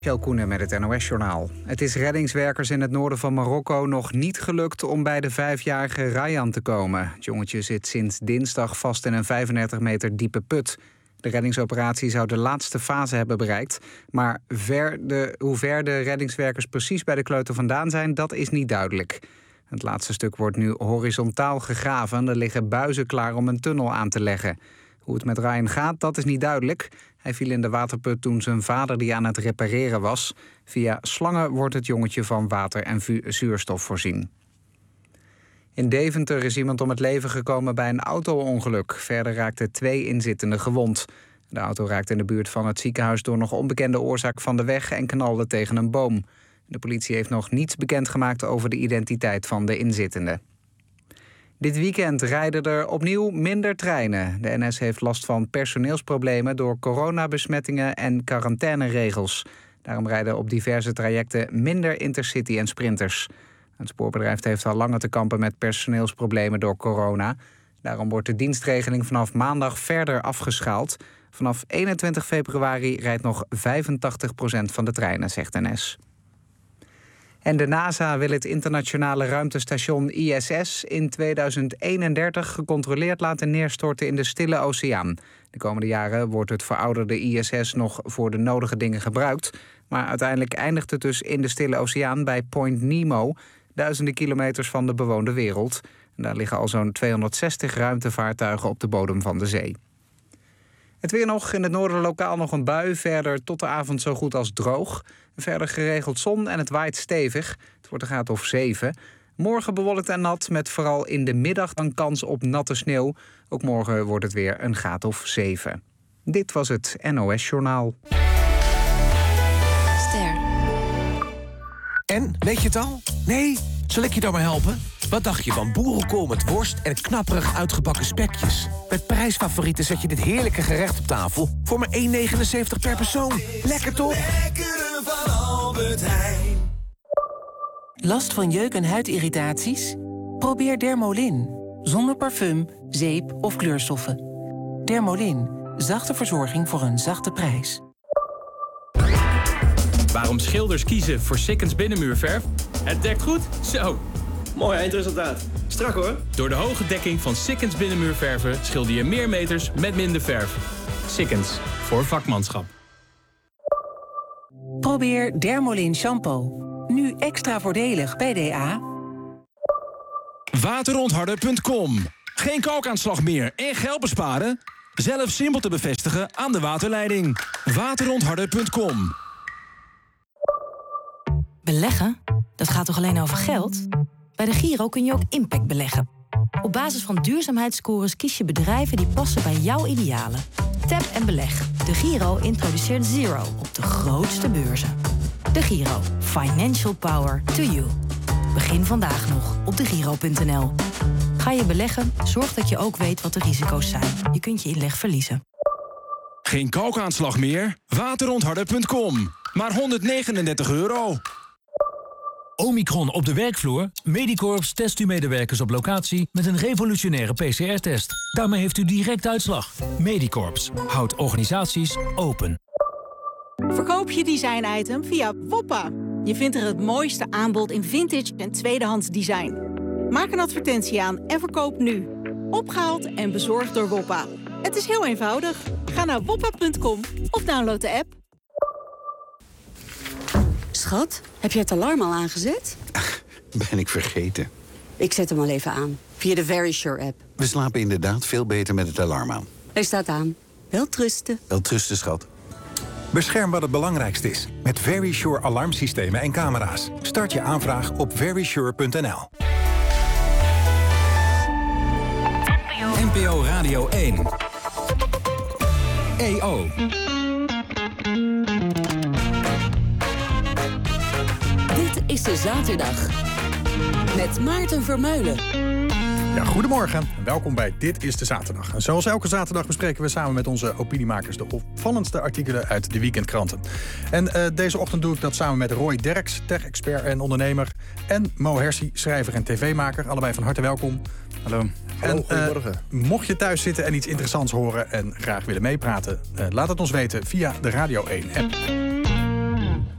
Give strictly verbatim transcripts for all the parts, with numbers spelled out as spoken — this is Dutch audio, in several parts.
Michel Koenen met het N O S-journaal. Het is reddingswerkers in het noorden van Marokko nog niet gelukt om bij de vijfjarige Ryan te komen. Het jongetje zit sinds dinsdag vast in een vijfendertig meter diepe put. De reddingsoperatie zou de laatste fase hebben bereikt. Maar ver de, hoe ver de reddingswerkers precies bij de kleuter vandaan zijn, dat is niet duidelijk. Het laatste stuk wordt nu horizontaal gegraven. Er liggen buizen klaar om een tunnel aan te leggen. Hoe het met Ryan gaat, dat is niet duidelijk. Hij viel in de waterput toen zijn vader die aan het repareren was. Via slangen wordt het jongetje van water en vu- zuurstof voorzien. In Deventer is iemand om het leven gekomen bij een auto-ongeluk. Verder raakten twee inzittenden gewond. De auto raakte in de buurt van het ziekenhuis door nog onbekende oorzaak van de weg en knalde tegen een boom. De politie heeft nog niets bekendgemaakt over de identiteit van de inzittenden. Dit weekend rijden er opnieuw minder treinen. De N S heeft last van personeelsproblemen door coronabesmettingen en quarantaineregels. Daarom rijden op diverse trajecten minder Intercity en Sprinters. Het spoorbedrijf heeft al langer te kampen met personeelsproblemen door corona. Daarom wordt de dienstregeling vanaf maandag verder afgeschaald. Vanaf eenentwintig februari rijdt nog vijfentachtig procent van de treinen, zegt N S. En de NASA wil het internationale ruimtestation I S S in tweeduizend eenendertig gecontroleerd laten neerstorten in de Stille Oceaan. De komende jaren wordt het verouderde I S S nog voor de nodige dingen gebruikt. Maar uiteindelijk eindigt het dus in de Stille Oceaan bij Point Nemo, duizenden kilometers van de bewoonde wereld. En daar liggen al zo'n tweehonderdzestig ruimtevaartuigen op de bodem van de zee. Het weer nog, in het noorden lokaal nog een bui. Verder tot de avond zo goed als droog. Verder geregeld zon en het waait stevig. Het wordt een graad of zeven. Morgen bewolkt en nat, met vooral in de middag dan kans op natte sneeuw. Ook morgen wordt het weer een graad of zeven. Dit was het N O S-journaal. Ster. En, weet je het al? Nee? Zal ik je dan maar helpen? Wat dacht je van boerenkool met worst en knapperig uitgebakken spekjes? Met prijsfavorieten zet je dit heerlijke gerecht op tafel voor maar één negenenzeventig per persoon. Lekker toch? Lekkere van Albert Heijn. Last van jeuk- en huidirritaties? Probeer Dermolin. Zonder parfum, zeep of kleurstoffen. Dermolin. Zachte verzorging voor een zachte prijs. Waarom schilders kiezen voor Sikkens binnenmuurverf? Het dekt goed, zo. Mooi eindresultaat. Strak hoor. Door de hoge dekking van Sikkens binnenmuurverven schilder je meer meters met minder verf. Sikkens, voor vakmanschap. Probeer Dermolin shampoo. Nu extra voordelig bij D A. Waterontharder punt com. Geen kalkaanslag meer en geld besparen? Zelf simpel te bevestigen aan de waterleiding. Waterontharder punt com. Beleggen? Dat gaat toch alleen over geld? Bij de Giro kun je ook impact beleggen. Op basis van duurzaamheidsscores kies je bedrijven die passen bij jouw idealen. Tap en beleg. De Giro introduceert Zero op de grootste beurzen. De Giro. Financial power to you. Begin vandaag nog op de giro punt n l. Ga je beleggen? Zorg dat je ook weet wat de risico's zijn. Je kunt je inleg verliezen. Geen kalkaanslag meer? Waterontharder punt com. Maar honderdnegenendertig euro. Omicron op de werkvloer? Medicorps test uw medewerkers op locatie met een revolutionaire P C R-test. Daarmee heeft u direct uitslag. Medicorps houdt organisaties open. Verkoop je design-item via Woppa. Je vindt er het mooiste aanbod in vintage en tweedehands design. Maak een advertentie aan en verkoop nu. Opgehaald en bezorgd door Woppa. Het is heel eenvoudig. Ga naar woppa punt com of download de app. Schat, heb je het alarm al aangezet? Ben ik vergeten. Ik zet hem al even aan, via de Verisure-app. We slapen inderdaad veel beter met het alarm aan. Hij staat aan. Welterusten. Welterusten, schat. Bescherm wat het belangrijkste is met Verisure alarmsystemen en camera's. Start je aanvraag op verisure punt n l. N P O Radio één. E O. Dit is de zaterdag. Met Maarten Vermeulen. Ja, goedemorgen. Welkom bij Dit is de Zaterdag. En zoals elke zaterdag bespreken we samen met onze opiniemakers de opvallendste artikelen uit de weekendkranten. En uh, deze ochtend doe ik dat samen met Roy Derks, tech-expert en ondernemer. En Mo Hersi, schrijver en tv-maker. Allebei van harte welkom. Hallo. Hallo, goedemorgen. Uh, mocht je thuis zitten en iets interessants horen en graag willen meepraten, Uh, laat het ons weten via de Radio één app.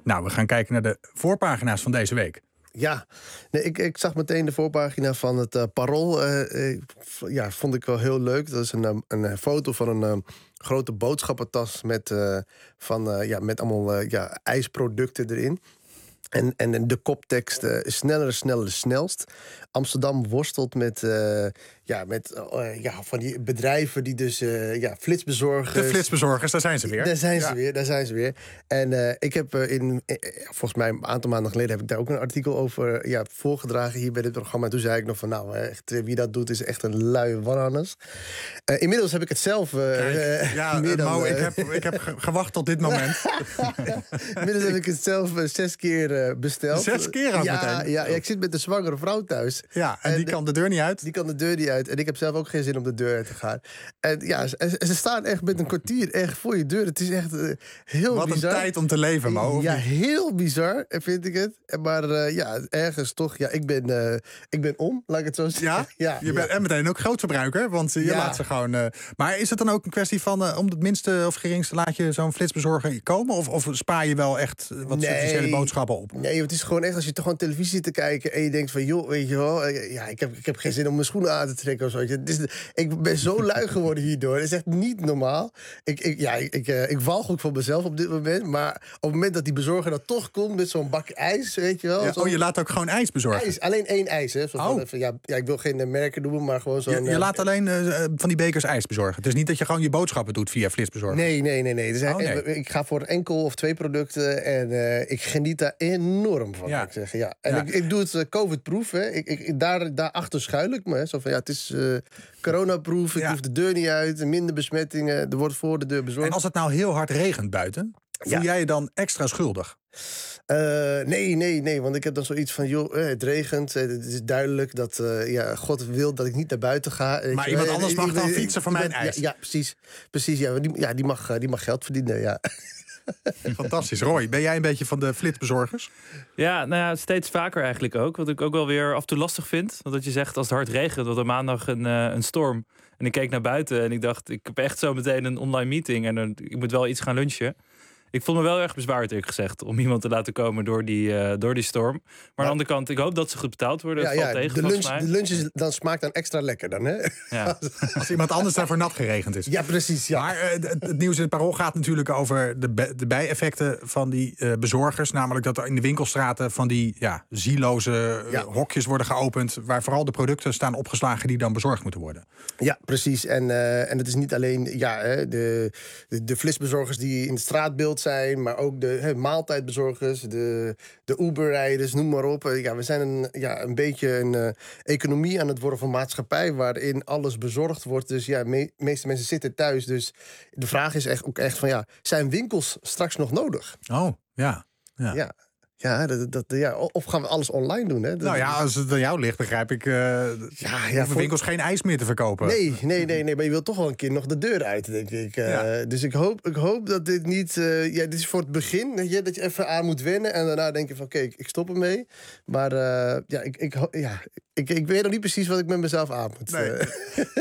Nou, we gaan kijken naar de voorpagina's van deze week. Ja, nee, ik, ik zag meteen de voorpagina van het uh, Parool. Uh, uh, ja, vond ik wel heel leuk. Dat is een, een, een foto van een uh, grote boodschappentas met, uh, van, uh, ja, met allemaal uh, ja, ijsproducten erin. En, en de koptekst, uh, sneller, sneller, snelst. Amsterdam worstelt met, uh, ja, met uh, ja, van die bedrijven die dus uh, ja, flitsbezorgers... De flitsbezorgers, daar zijn ze weer. Daar zijn ze ja. weer, daar zijn ze weer. En uh, ik heb uh, in, uh, volgens mij een aantal maanden geleden... heb ik daar ook een artikel over ja, voorgedragen hier bij dit programma. En toen zei ik nog van, nou, echt, wie dat doet is echt een luie wanhannes. Uh, inmiddels heb ik het zelf... Uh, Kijk, ja, meer dan, Mo, uh, ik, heb, ik heb gewacht tot dit moment. Inmiddels heb ik het zelf uh, zes keer uh, besteld. Zes keer al ja, meteen? Ja, ja, ik zit met een zwangere vrouw thuis. Ja, en, en die kan de deur niet uit? Die kan de deur niet uit. En ik heb zelf ook geen zin om de deur uit te gaan. En ja, ze, ze staan echt met een kwartier echt voor je deur. Het is echt uh, heel Wat bizar. Wat een tijd om te leven, Mo. Ja, heel bizar vind ik het. Maar uh, ja, ergens toch, ja, ik ben, uh, ik ben om, laat ik het zo zeggen. Ja? ja je bent ja. en meteen ook grootverbruiker, want je ja. laat ze gewoon... Uh, maar is het dan ook een kwestie van, uh, om het minste of geringste laat je zo'n flitsbezorger komen? Of, of spaar je wel echt wat nee. substantiële boodschappen op? Nee, het is gewoon echt als je toch gewoon televisie zit te kijken en je denkt van, joh, weet je wel, ja, ik heb, ik heb geen zin om mijn schoenen aan te trekken of zo. Het is, ik ben zo lui geworden hierdoor. Het is echt niet normaal. Ik, ik, ja, ik, ik, uh, ik walg ook van mezelf op dit moment, maar op het moment dat die bezorger dan toch komt met zo'n bak ijs, weet je wel. Ja, oh, je laat ook gewoon ijs bezorgen? IJs, alleen één ijs, hè. Oh. Even, ja, ja, ik wil geen uh, merken noemen, maar gewoon zo'n... Je, je laat uh, alleen uh, van die bekers ijs bezorgen? Het is niet dat je gewoon je boodschappen doet via flitsbezorger? Nee, nee, nee. nee. Dus oh, nee. Ik ga voor enkel of twee producten en uh, ik geniet daar enorm van, ja. ik zeggen. Ja. En ja. ik, ik doe het uh, COVID-proof, hè. Ik, ik, daar, daarachter schuil ik me, hè. Zo van, ja, het is uh, corona-proof, ik ja. hoef de deur niet uit, minder besmettingen, er wordt voor de deur bezorgd. En als het nou heel hard regent buiten, voel ja. jij je dan extra schuldig? Uh, nee, nee, nee, want ik heb dan zoiets van, joh, eh, het regent, eh, het is duidelijk dat uh, ja, God wil dat ik niet naar buiten ga. Maar iemand je, anders eh, mag ik, dan ik, fietsen voor mijn ijs? Ja, ja, precies, precies ja, die, ja, die, mag, die mag geld verdienen, ja. Fantastisch. Roy, ben jij een beetje van de flitsbezorgers? Ja, nou ja, steeds vaker eigenlijk ook. Wat ik ook wel weer af en toe lastig vind. Want dat je zegt, als het hard regent, wat er maandag een, uh, een storm. En ik keek naar buiten en ik dacht, ik heb echt zo meteen een online meeting. En uh, ik moet wel iets gaan lunchen. Ik vond me wel erg bezwaard, eerlijk gezegd, om iemand te laten komen door die, uh, door die storm. Maar ja. aan de andere kant, ik hoop dat ze goed betaald worden. Ja, ja, valt ja, tegen, de, lunch, mij. de lunch is, dan smaakt dan extra lekker dan, hè? Ja. Als iemand anders daarvoor nat geregend is. Ja, precies. Ja. Maar uh, het, het nieuws in het Parool gaat natuurlijk over de, be, de bijeffecten van die uh, bezorgers. Namelijk dat er in de winkelstraten van die ja, zieloze uh, ja. hokjes worden geopend, waar vooral de producten staan opgeslagen die dan bezorgd moeten worden. Ja, precies. En, uh, en het is niet alleen ja, de, de, de flitsbezorgers die in het straatbeeld zijn, maar ook de he, maaltijdbezorgers, de, de Uber-rijders, noem maar op. Ja, we zijn een, ja, een beetje een uh, economie aan het worden van maatschappij waarin alles bezorgd wordt. Dus ja, de me- meeste mensen zitten thuis. Dus de vraag is echt, ook echt van, ja, zijn winkels straks nog nodig? Oh, ja. Ja. ja. Ja, dat, dat, ja, of gaan we alles online doen? Hè? Dat, nou ja, als het aan jou ligt, begrijp ik. Uh, ja, ja, voor winkels geen ijs meer te verkopen. Nee, nee, nee, nee, maar je wilt toch wel een keer nog de deur uit, denk ik. Uh, ja. Dus ik hoop, ik hoop dat dit niet. Uh, ja, dit is voor het begin, dat je, dat je even aan moet wennen. En daarna denk je van, oké, okay, ik stop ermee. Maar uh, ja, ik, ik, ja ik, ik weet nog niet precies wat ik met mezelf aan moet. Nee. Uh.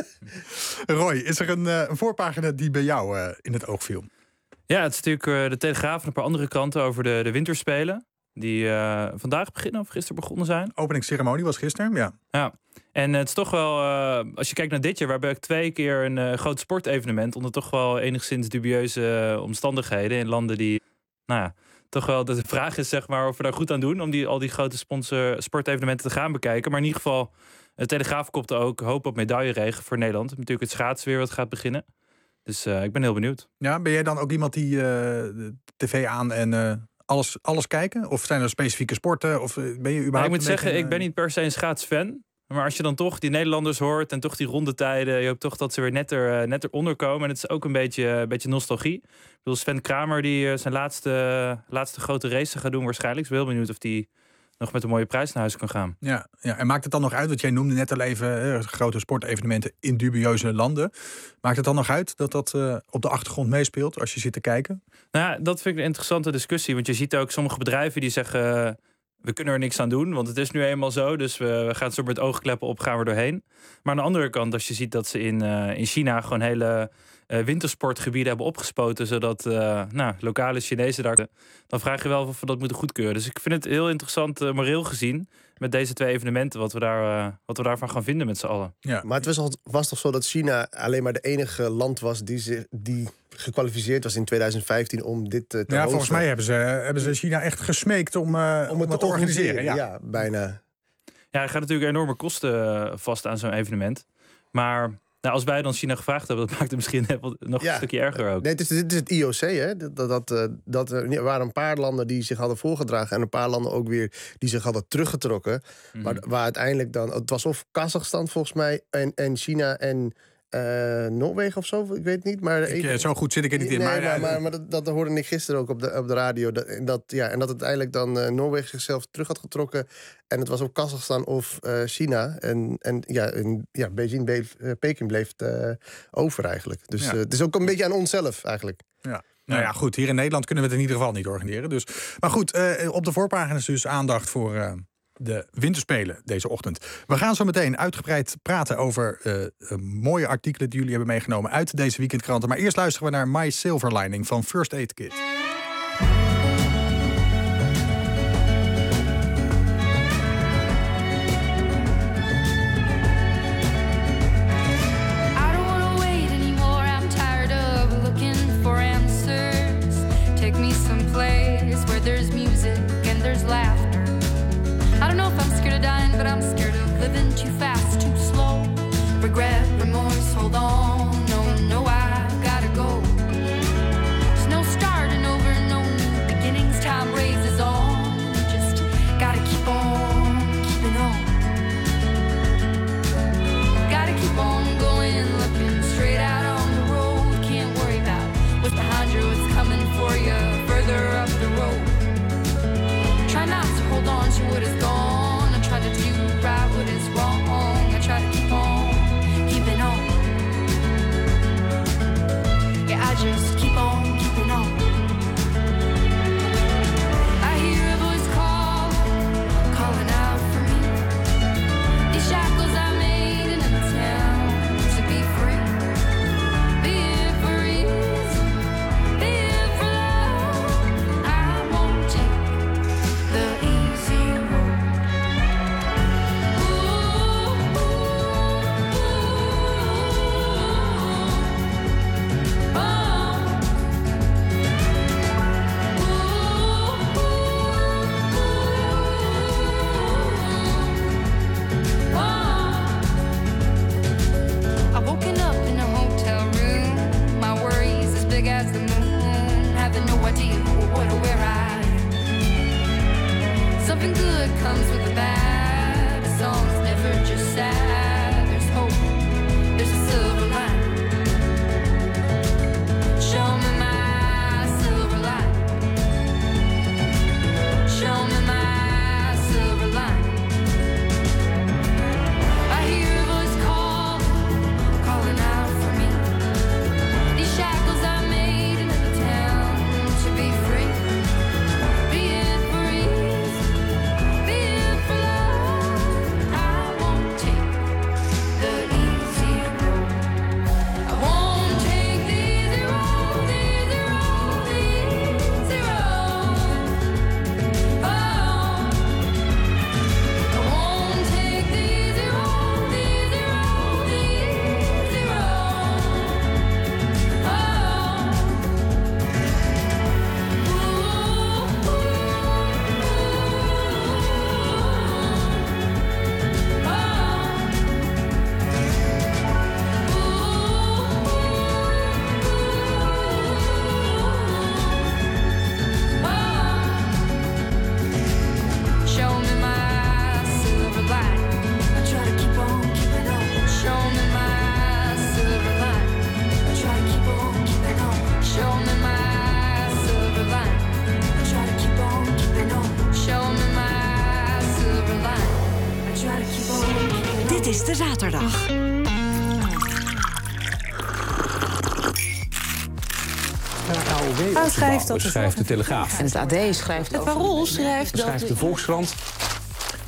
Roy, is er een, uh, een voorpagina die bij jou uh, in het oog viel? Ja, het is natuurlijk uh, de Telegraaf en een paar andere kranten over de, de winterspelen. Die uh, vandaag beginnen of gisteren begonnen zijn. Openingsceremonie was gisteren, ja. Ja, en het is toch wel, uh, als je kijkt naar dit jaar, we hebben twee keer een uh, groot sportevenement onder toch wel enigszins dubieuze uh, omstandigheden in landen die, nou ja, toch wel de vraag is zeg maar of we daar goed aan doen om die, al die grote sponsor, sportevenementen te gaan bekijken. Maar in ieder geval, de Telegraaf kopte ook hoop op medailleregen voor Nederland. Natuurlijk het schaatsen weer wat gaat beginnen. Dus uh, ik ben heel benieuwd. Ja, ben jij dan ook iemand die uh, de tv aan en uh, alles, alles kijken? Of zijn er specifieke sporten? Of ben je überhaupt nou, ik moet zeggen, een, ik ben niet per se een schaatsfan. Maar als je dan toch die Nederlanders hoort en toch die rondetijden, je hoopt toch dat ze weer net, er, net eronder komen. En het is ook een beetje, een beetje nostalgie. Ik bedoel, Sven Kramer die zijn laatste, laatste grote race gaat doen waarschijnlijk. Ik ben heel benieuwd of die nog met een mooie prijs naar huis kan gaan. Ja, ja, en maakt het dan nog uit, want jij noemde net al even eh, grote sportevenementen in dubieuze landen. Maakt het dan nog uit dat dat uh, op de achtergrond meespeelt als je zit te kijken? Nou ja, dat vind ik een interessante discussie. Want je ziet ook sommige bedrijven die zeggen, uh, we kunnen er niks aan doen, want het is nu eenmaal zo. Dus we, we gaan zo met oogkleppen op, gaan we doorheen. Maar aan de andere kant, als je ziet dat ze in, uh, in China gewoon hele uh, wintersportgebieden hebben opgespoten, zodat uh, nou, lokale Chinezen daar... Dan vraag je wel of we dat moeten goedkeuren. Dus ik vind het heel interessant, uh, moreel gezien, met deze twee evenementen, wat we, daar, uh, wat we daarvan gaan vinden met z'n allen. Ja. Maar het was, al, was toch zo dat China alleen maar de enige land was die, zich, die gekwalificeerd was in twintig vijftien om dit uh, te hosten? Ja, volgens mij hebben ze, hebben ze China echt gesmeekt om, uh, om, om het te organiseren. organiseren. Ja. ja, bijna. Ja, er gaat natuurlijk enorme kosten vast aan zo'n evenement. Maar nou, als wij dan China gevraagd hebben, dat maakt het misschien nog ja. een stukje erger ook. Nee, het is, het is het I O C, hè? Dat, dat, uh, dat, er waren een paar landen die zich hadden voorgedragen en een paar landen ook weer die zich hadden teruggetrokken. Mm-hmm. Maar waar uiteindelijk dan, het was of Kazachstan volgens mij en, en China en Uh, Noorwegen of zo, ik weet het niet. Maar ik, ik, zo goed zit ik er niet in. Nee, maar maar, maar, maar dat, dat hoorde ik gisteren ook op de, op de radio. Dat, dat, ja, en dat uiteindelijk dan uh, Noorwegen zichzelf terug had getrokken. En het was ook Kazachstan of uh, China. En, en ja, en, ja, Beijing bleef, uh, Peking bleef uh, over eigenlijk. Dus ja. uh, het is ook een beetje aan onszelf eigenlijk. Ja. Nou ja, goed, hier in Nederland kunnen we het in ieder geval niet organiseren. Dus. Maar goed, uh, op de voorpagina is dus aandacht voor Uh, de winterspelen deze ochtend. We gaan zo meteen uitgebreid praten over uh, uh, mooie artikelen die jullie hebben meegenomen uit deze weekendkranten. Maar eerst luisteren we naar My Silver Lining van First Aid Kit. But I'm scared of living too fast, too slow. Regret, remorse, hold on. No, no, I gotta go. There's no starting over, no new beginnings. Time raises on. Just gotta keep on keeping on. Gotta keep on going, looking straight out on the road. Can't worry about what's behind you, what's coming for you further up the road. Try not to hold on to what is gone. Try to do right what is wrong. I try to keep on, keeping on. Yeah, I just keep on, keeping on. I hear a voice call, calling out for me. These shackles I made in a town to be free. Be it for ease, be it for love. I won't take the easy road. As the moon, having no idea what or where I am. Something good comes with the bad. The song's never just sad. There's hope, there's a silver line. Show me my silver line. Show me my silver line. I hear a voice call, calling out for me. These shackles I is de zaterdag. A O W schrijft dat schrijft de Telegraaf. En het A D schrijft Het Parool schrijft dat... schrijft de Volkskrant.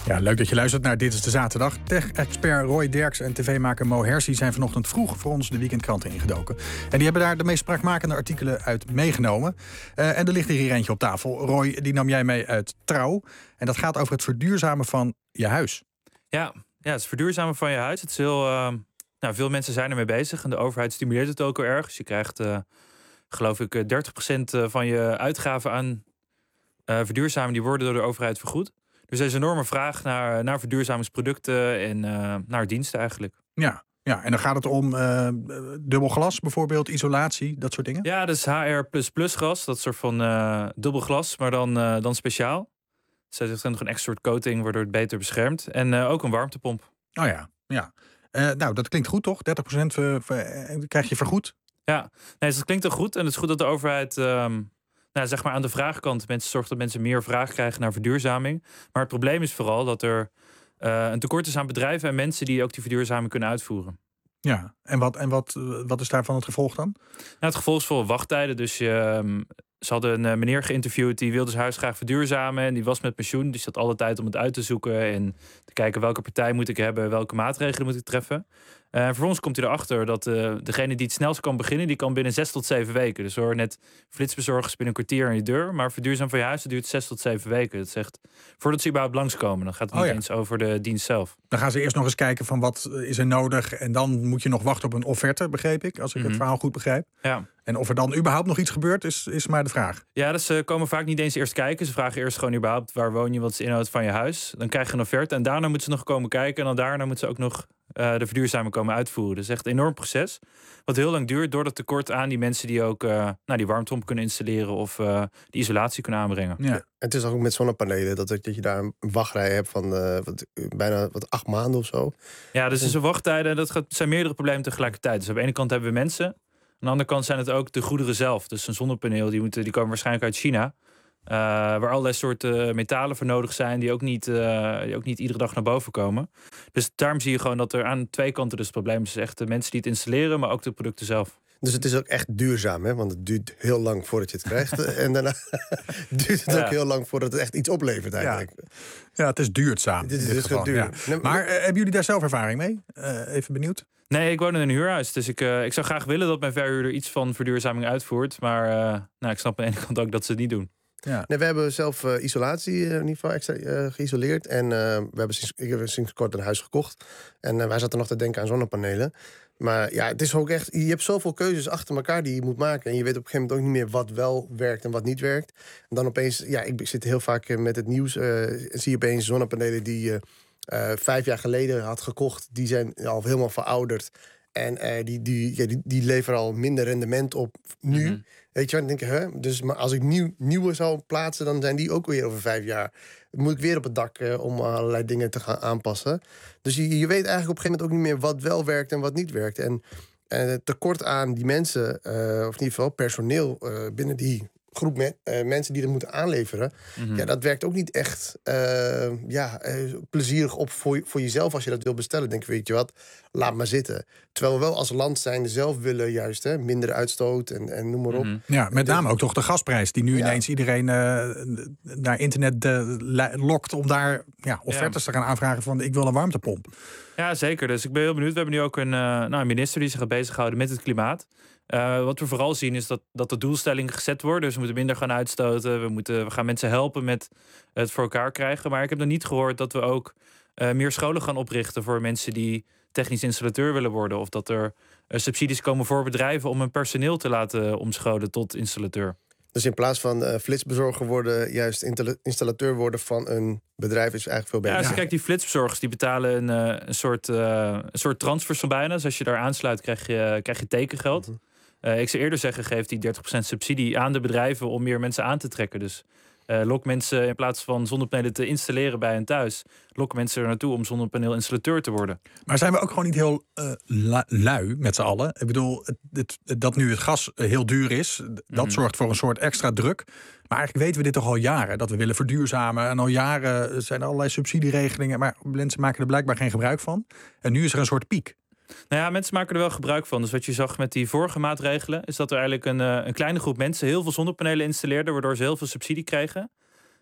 Ja, leuk dat je luistert naar Dit is de Zaterdag. Tech-expert Roy Derks en tv-maker Mo Hersi zijn vanochtend vroeg voor ons de weekendkranten ingedoken. En die hebben daar de meest spraakmakende artikelen uit meegenomen. Uh, en er ligt hier eentje op tafel. Roy, die nam jij mee uit Trouw. En dat gaat over het verduurzamen van je huis. Ja, ja het is verduurzamen van je huis. Het is heel, uh, nou, veel mensen zijn ermee bezig en de overheid stimuleert het ook heel erg. Dus je krijgt, uh, geloof ik, dertig procent van je uitgaven aan uh, verduurzaming, die worden door de overheid vergoed. Dus er is een enorme vraag naar, naar verduurzamingsproducten en uh, naar diensten eigenlijk. Ja, ja, en dan gaat het om uh, dubbel glas bijvoorbeeld, isolatie, dat soort dingen? Ja, dat is H R plus plus glas. Dat soort van uh, dubbel glas, maar dan, uh, dan speciaal. Dus er is nog een extra soort coating waardoor het beter beschermt. En uh, ook een warmtepomp. Oh ja, ja. Uh, nou, dat klinkt goed toch? dertig procent ver, ver, krijg je vergoed? Ja, nee, dus dat klinkt toch goed. En het is goed dat de overheid... Um, Nou, zeg maar aan de vraagkant mensen zorgt dat mensen meer vraag krijgen naar verduurzaming. Maar het probleem is vooral dat er uh, een tekort is aan bedrijven en mensen die ook die verduurzaming kunnen uitvoeren. Ja, en wat, en wat, wat is daarvan het gevolg dan? Nou, het gevolg is vooral wachttijden. Dus uh, ze hadden een uh, meneer geïnterviewd die wilde zijn huis graag verduurzamen. En die was met pensioen, dus had alle tijd om het uit te zoeken en te kijken welke partij moet ik hebben, welke maatregelen moet ik treffen. Uh, en vervolgens komt hij erachter dat uh, degene die het snelst kan beginnen, die kan binnen zes tot zeven weken. Dus hoor, net flitsbezorgers binnen een kwartier aan je deur. Maar verduurzaam van je huis, dat duurt zes tot zeven weken. Dat zegt, voordat ze überhaupt langskomen. Dan gaat het niet oh ja. eens over de dienst zelf. Dan gaan ze eerst nog eens kijken van wat is er nodig. En dan moet je nog wachten op een offerte, begreep ik. Als ik mm-hmm. het verhaal goed begrijp. Ja. En of er dan überhaupt nog iets gebeurt, is, is maar de vraag. Ja, dus ze komen vaak niet eens eerst kijken. Ze vragen eerst gewoon überhaupt waar woon je, wat is de inhoud van je huis. Dan krijg je een offerte en daarna moeten ze nog komen kijken. En dan daarna moeten ze ook nog uh, de verduurzaming komen uitvoeren. Dus echt een enorm proces. Wat heel lang duurt door dat tekort aan die mensen die ook uh, nou, die warmtepomp kunnen installeren of uh, die isolatie kunnen aanbrengen. Ja. En het is ook met zonnepanelen dat, dat je daar een wachtrij hebt van uh, wat, bijna wat acht maanden of zo. Ja, dus er zijn wachttijden. Dat gaat, zijn meerdere problemen tegelijkertijd. Dus aan de ene kant hebben we mensen. Aan de andere kant zijn het ook de goederen zelf. Dus een zonnepaneel, die, moeten, die komen waarschijnlijk uit China. Uh, waar allerlei soorten metalen voor nodig zijn die ook, niet, uh, die ook niet iedere dag naar boven komen. Dus daarom zie je gewoon dat er aan twee kanten dus het probleem is. Echt de mensen die het installeren, maar ook de producten zelf. Dus het is ook echt duurzaam, hè? Want het duurt heel lang voordat je het krijgt. En daarna duurt het ja. ook heel lang voordat het echt iets oplevert eigenlijk. Ja, ja het is duurzaam. Dit is dus heel duur. Ja. Maar uh, hebben jullie daar zelf ervaring mee? Uh, even benieuwd. Nee, ik woon in een huurhuis. Dus ik, uh, ik zou graag willen dat mijn verhuurder iets van verduurzaming uitvoert. Maar uh, nou, ik snap aan de ene kant ook dat ze het niet doen. Ja. Nee, we hebben zelf uh, isolatie uh, in ieder geval extra uh, geïsoleerd. En uh, we hebben sinds, ik heb sinds kort een huis gekocht. En uh, wij zaten nog te denken aan zonnepanelen. Maar ja, het is ook echt, je hebt zoveel keuzes achter elkaar die je moet maken. En je weet op een gegeven moment ook niet meer wat wel werkt en wat niet werkt. En dan opeens, ja, ik zit heel vaak met het nieuws. Uh, zie je opeens zonnepanelen die je uh, uh, vijf jaar geleden had gekocht. Die zijn al helemaal verouderd. En uh, die, die, ja, die, die leveren al minder rendement op nu. Mm-hmm. Weet je wat, dan denk ik, hè? Dus, maar als ik nieuw, nieuwe zou plaatsen, dan zijn die ook weer over vijf jaar. Dan moet ik weer op het dak uh, om allerlei dingen te gaan aanpassen. Dus je, je weet eigenlijk op een gegeven moment ook niet meer wat wel werkt en wat niet werkt. En uh, tekort aan die mensen, uh, of in ieder geval personeel uh, binnen die groep me- uh, mensen die dat moeten aanleveren. Mm-hmm. Ja, dat werkt ook niet echt uh, ja, uh, plezierig op voor, voor jezelf als je dat wil bestellen. Denk weet je wat, laat maar zitten. Terwijl we wel als land zijnde zelf willen juist hè, minder uitstoot en, en noem maar op. Mm-hmm. Ja, met name ook toch de gasprijs die nu ja. ineens iedereen uh, naar internet uh, lokt om daar ja, offertes ja. te gaan aanvragen van ik wil een warmtepomp. Ja, zeker. Dus ik ben heel benieuwd. We hebben nu ook een, uh, nou, een minister die zich gaat bezighouden met het klimaat. Uh, wat we vooral zien is dat, dat de doelstellingen gezet worden. Dus we moeten minder gaan uitstoten. We, moeten, we gaan mensen helpen met het voor elkaar krijgen. Maar ik heb nog niet gehoord dat we ook uh, meer scholen gaan oprichten voor mensen die technisch installateur willen worden. Of dat er uh, subsidies komen voor bedrijven om hun personeel te laten omscholen tot installateur. Dus in plaats van uh, flitsbezorger worden, juist installateur worden van een bedrijf is eigenlijk veel beter. Ja, dus kijk, die flitsbezorgers die betalen een, uh, een, soort, uh, een soort transfers van bijna. Dus als je daar aansluit, krijg je, krijg je tekengeld. Mm-hmm. Uh, ik zou eerder zeggen, geef die dertig procent subsidie aan de bedrijven om meer mensen aan te trekken. Dus uh, lok mensen in plaats van zonnepanelen te installeren bij hen thuis, lok mensen er naartoe om zonnepaneelinstallateur te worden. Maar zijn we ook gewoon niet heel uh, lui met z'n allen? Ik bedoel, het, het, dat nu het gas heel duur is, dat mm-hmm. zorgt voor een soort extra druk. Maar eigenlijk weten we dit toch al jaren, dat we willen verduurzamen. En al jaren zijn er allerlei subsidieregelingen, maar mensen maken er blijkbaar geen gebruik van. En nu is er een soort piek. Nou ja, mensen maken er wel gebruik van. Dus wat je zag met die vorige maatregelen is dat er eigenlijk een, uh, een kleine groep mensen heel veel zonnepanelen installeerden, waardoor ze heel veel subsidie kregen.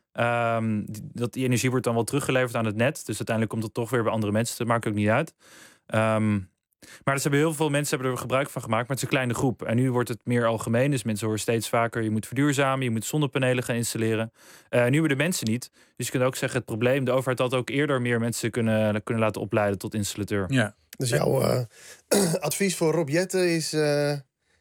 Um, die, dat die energie wordt dan wel teruggeleverd aan het net. Dus uiteindelijk komt het toch weer bij andere mensen. Dat maakt ook niet uit. Um, maar dus hebben heel veel mensen hebben er gebruik van gemaakt. Maar het is een kleine groep. En nu wordt het meer algemeen. Dus mensen horen steeds vaker, je moet verduurzamen. Je moet zonnepanelen gaan installeren. Uh, nu hebben de mensen niet. Dus je kunt ook zeggen, het probleem... de overheid had ook eerder meer mensen kunnen, kunnen laten opleiden tot installateur. Ja. Dus jouw uh, advies voor Rob Jetten is... Uh,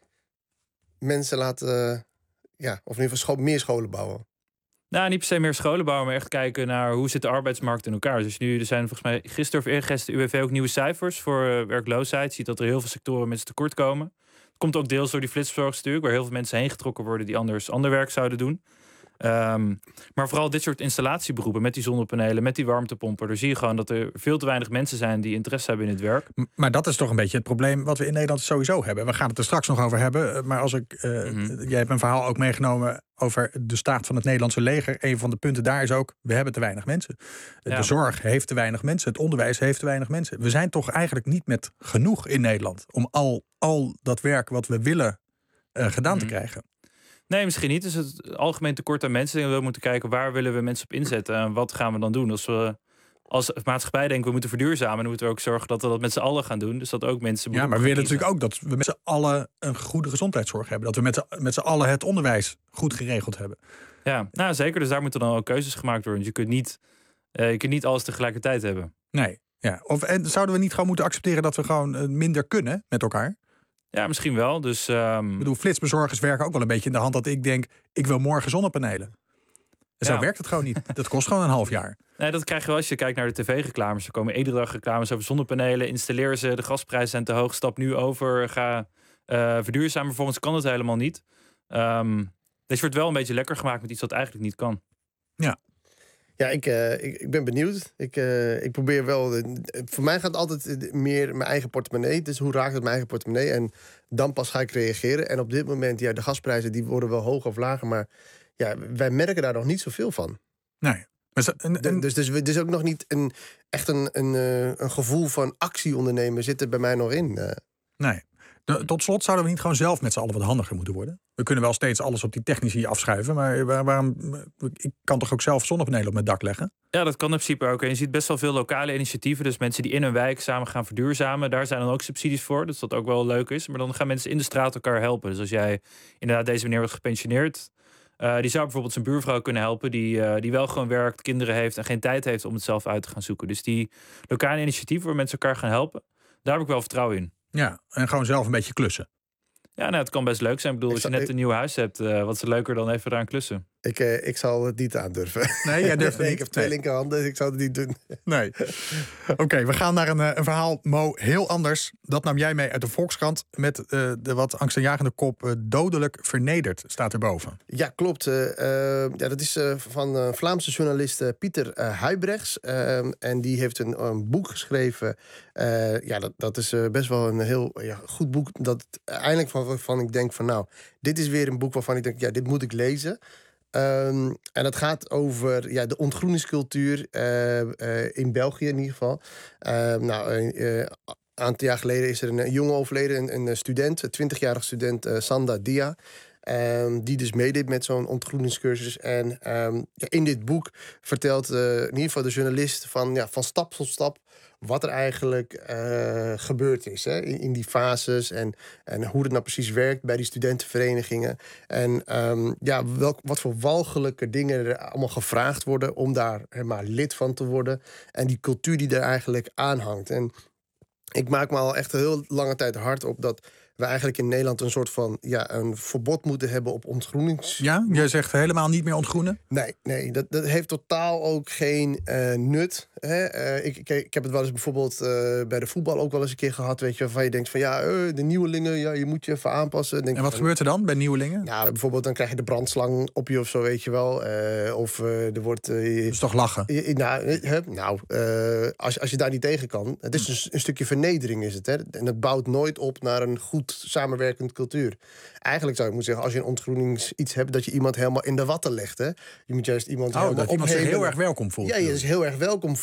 mensen laten... Uh, ja, of in ieder geval scho- meer scholen bouwen. Nou, niet per se meer scholen bouwen, maar echt kijken naar hoe zit de arbeidsmarkt in elkaar. Dus nu, er zijn volgens mij gisteren of eergisteren U W V ook nieuwe cijfers voor uh, werkloosheid. Je ziet dat er heel veel sectoren met z'n tekort komen. Het komt ook deels door die flitsbezorgers natuurlijk, waar heel veel mensen heen getrokken worden die anders ander werk zouden doen. Um, maar vooral dit soort installatieberoepen met die zonnepanelen, met die warmtepompen, daar zie je gewoon dat er veel te weinig mensen zijn die interesse hebben in het werk. Maar dat is toch een beetje het probleem wat we in Nederland sowieso hebben. We gaan het er straks nog over hebben. Maar als ik, uh, mm-hmm. jij hebt een verhaal ook meegenomen over de staat van het Nederlandse leger. Een van de punten daar is ook, we hebben te weinig mensen. De ja. zorg heeft te weinig mensen. Het onderwijs heeft te weinig mensen. We zijn toch eigenlijk niet met genoeg in Nederland om al, al dat werk wat we willen uh, gedaan mm-hmm. te krijgen. Nee, misschien niet. Dus het algemeen tekort aan mensen. We moeten kijken waar willen we mensen op inzetten en wat gaan we dan doen. Als we als maatschappij denken we moeten verduurzamen, dan moeten we ook zorgen dat we dat met z'n allen gaan doen. Dus dat ook mensen. Ja, maar we willen natuurlijk ook dat we met z'n allen een goede gezondheidszorg hebben. Dat we met z'n, met z'n allen het onderwijs goed geregeld hebben. Ja, nou zeker. Dus daar moeten dan ook keuzes gemaakt worden. Je kunt niet, uh, je kunt niet alles tegelijkertijd hebben. Nee. Ja. Of en zouden we niet gewoon moeten accepteren dat we gewoon uh, minder kunnen met elkaar? Ja, misschien wel. Dus, um... ik bedoel, flitsbezorgers werken ook wel een beetje in de hand dat ik denk, ik wil morgen zonnepanelen. En zo ja. werkt het gewoon niet. Dat kost gewoon een half jaar. Nee, dat krijg je wel als je kijkt naar de tv-reclames. Er komen iedere dag reclames over zonnepanelen. Installeer ze, de gasprijzen zijn te hoog. Stap nu over, ga uh, verduurzamen. Vervolgens kan het helemaal niet. Um, deze wordt wel een beetje lekker gemaakt met iets wat eigenlijk niet kan. Ja. Ja, ik, uh, ik, ik ben benieuwd. Ik, uh, ik probeer wel... Uh, voor mij gaat het altijd meer mijn eigen portemonnee. Dus hoe raakt het mijn eigen portemonnee? En dan pas ga ik reageren. En op dit moment, ja, de gasprijzen die worden wel hoger of lager. Maar ja, wij merken daar nog niet zoveel van. Nee. En, en, dus, dus er is ook nog niet een, echt een, een, een gevoel van actie ondernemen zit er bij mij nog in. Uh. Nee. De, tot slot zouden we niet gewoon zelf met z'n allen wat handiger moeten worden? We kunnen wel steeds alles op die technici afschuiven, maar waar, waarom, ik kan toch ook zelf zonnepanelen op mijn dak leggen? Ja, dat kan in principe ook. En je ziet best wel veel lokale initiatieven. Dus mensen die in hun wijk samen gaan verduurzamen. Daar zijn dan ook subsidies voor. Dus dat ook wel leuk is. Maar dan gaan mensen in de straat elkaar helpen. Dus als jij inderdaad deze meneer wordt gepensioneerd, Uh, die zou bijvoorbeeld zijn buurvrouw kunnen helpen die, uh, die wel gewoon werkt, kinderen heeft en geen tijd heeft om het zelf uit te gaan zoeken. Dus die lokale initiatieven waar mensen elkaar gaan helpen, daar heb ik wel vertrouwen in. Ja, en gewoon zelf een beetje klussen. Ja, nou, het kan best leuk zijn. Ik bedoel, ik als je net ik... een nieuw huis hebt, uh, wat is er leuker dan even eraan klussen? Ik, uh, ik zal het niet aandurven. Nee, jij durft het nee, niet? Ik heb twee nee. linkerhanden, dus ik zou het niet doen. Nee. Oké, okay, we gaan naar een, een verhaal, Mo, heel anders. Dat nam jij mee uit de Volkskrant met uh, de wat angstaanjagende kop uh, dodelijk vernederd, staat erboven. Ja, klopt. Uh, uh, ja, dat is uh, van uh, Vlaamse journalist uh, Pieter uh, Huybrechts. Uh, en die heeft een, een boek geschreven. Uh, ja, dat, dat is uh, best wel een heel ja, goed boek. Dat eindelijk van, van ik denk van nou, dit is weer een boek waarvan ik denk, ja, dit moet ik lezen. Um, en dat gaat over ja, de ontgroeningscultuur uh, uh, in België in ieder geval. Uh, nou, uh, een aantal jaar geleden is er een jongen overleden, een, een student, een twintigjarige student, uh, Sanda Dia. Um, die dus meedeed met zo'n ontgroeningscursus. En um, ja, in dit boek vertelt uh, in ieder geval de journalist van, ja, van stap tot stap wat er eigenlijk uh, gebeurd is hè, in, in die fases en, en hoe het nou precies werkt bij die studentenverenigingen. En um, ja, welk, wat voor walgelijke dingen er allemaal gevraagd worden om daar hè, maar lid van te worden. En die cultuur die er eigenlijk aanhangt. En ik maak me al echt een heel lange tijd hard op dat we eigenlijk in Nederland een soort van ja, een verbod moeten hebben op ontgroenings... Ja, jij zegt helemaal niet meer ontgroenen? Nee, nee dat, dat heeft totaal ook geen uh, nut. Hè? Uh, ik, ik, ik heb het wel eens bijvoorbeeld uh, bij de voetbal ook wel eens een keer gehad, weet je, waarvan je denkt van ja, uh, de nieuwelingen, ja, je moet je even aanpassen. Denk en wat van, gebeurt er dan bij nieuwelingen? Nou, bijvoorbeeld dan krijg je de brandslang op je of zo, weet je wel. Uh, of uh, er wordt... Uh, dat is toch lachen? Uh, nou, uh, nou uh, als, als je daar niet tegen kan, het is een, een stukje vernedering is het. Hè? En het bouwt nooit op naar een goed samenwerkende cultuur. Eigenlijk zou ik moeten zeggen, als je een ontgroenings iets hebt, dat je iemand helemaal in de watten legt. Hè? Je moet juist iemand oh, dat iemand zich heel erg welkom voelt. Ja, je is heel erg welkom voelt.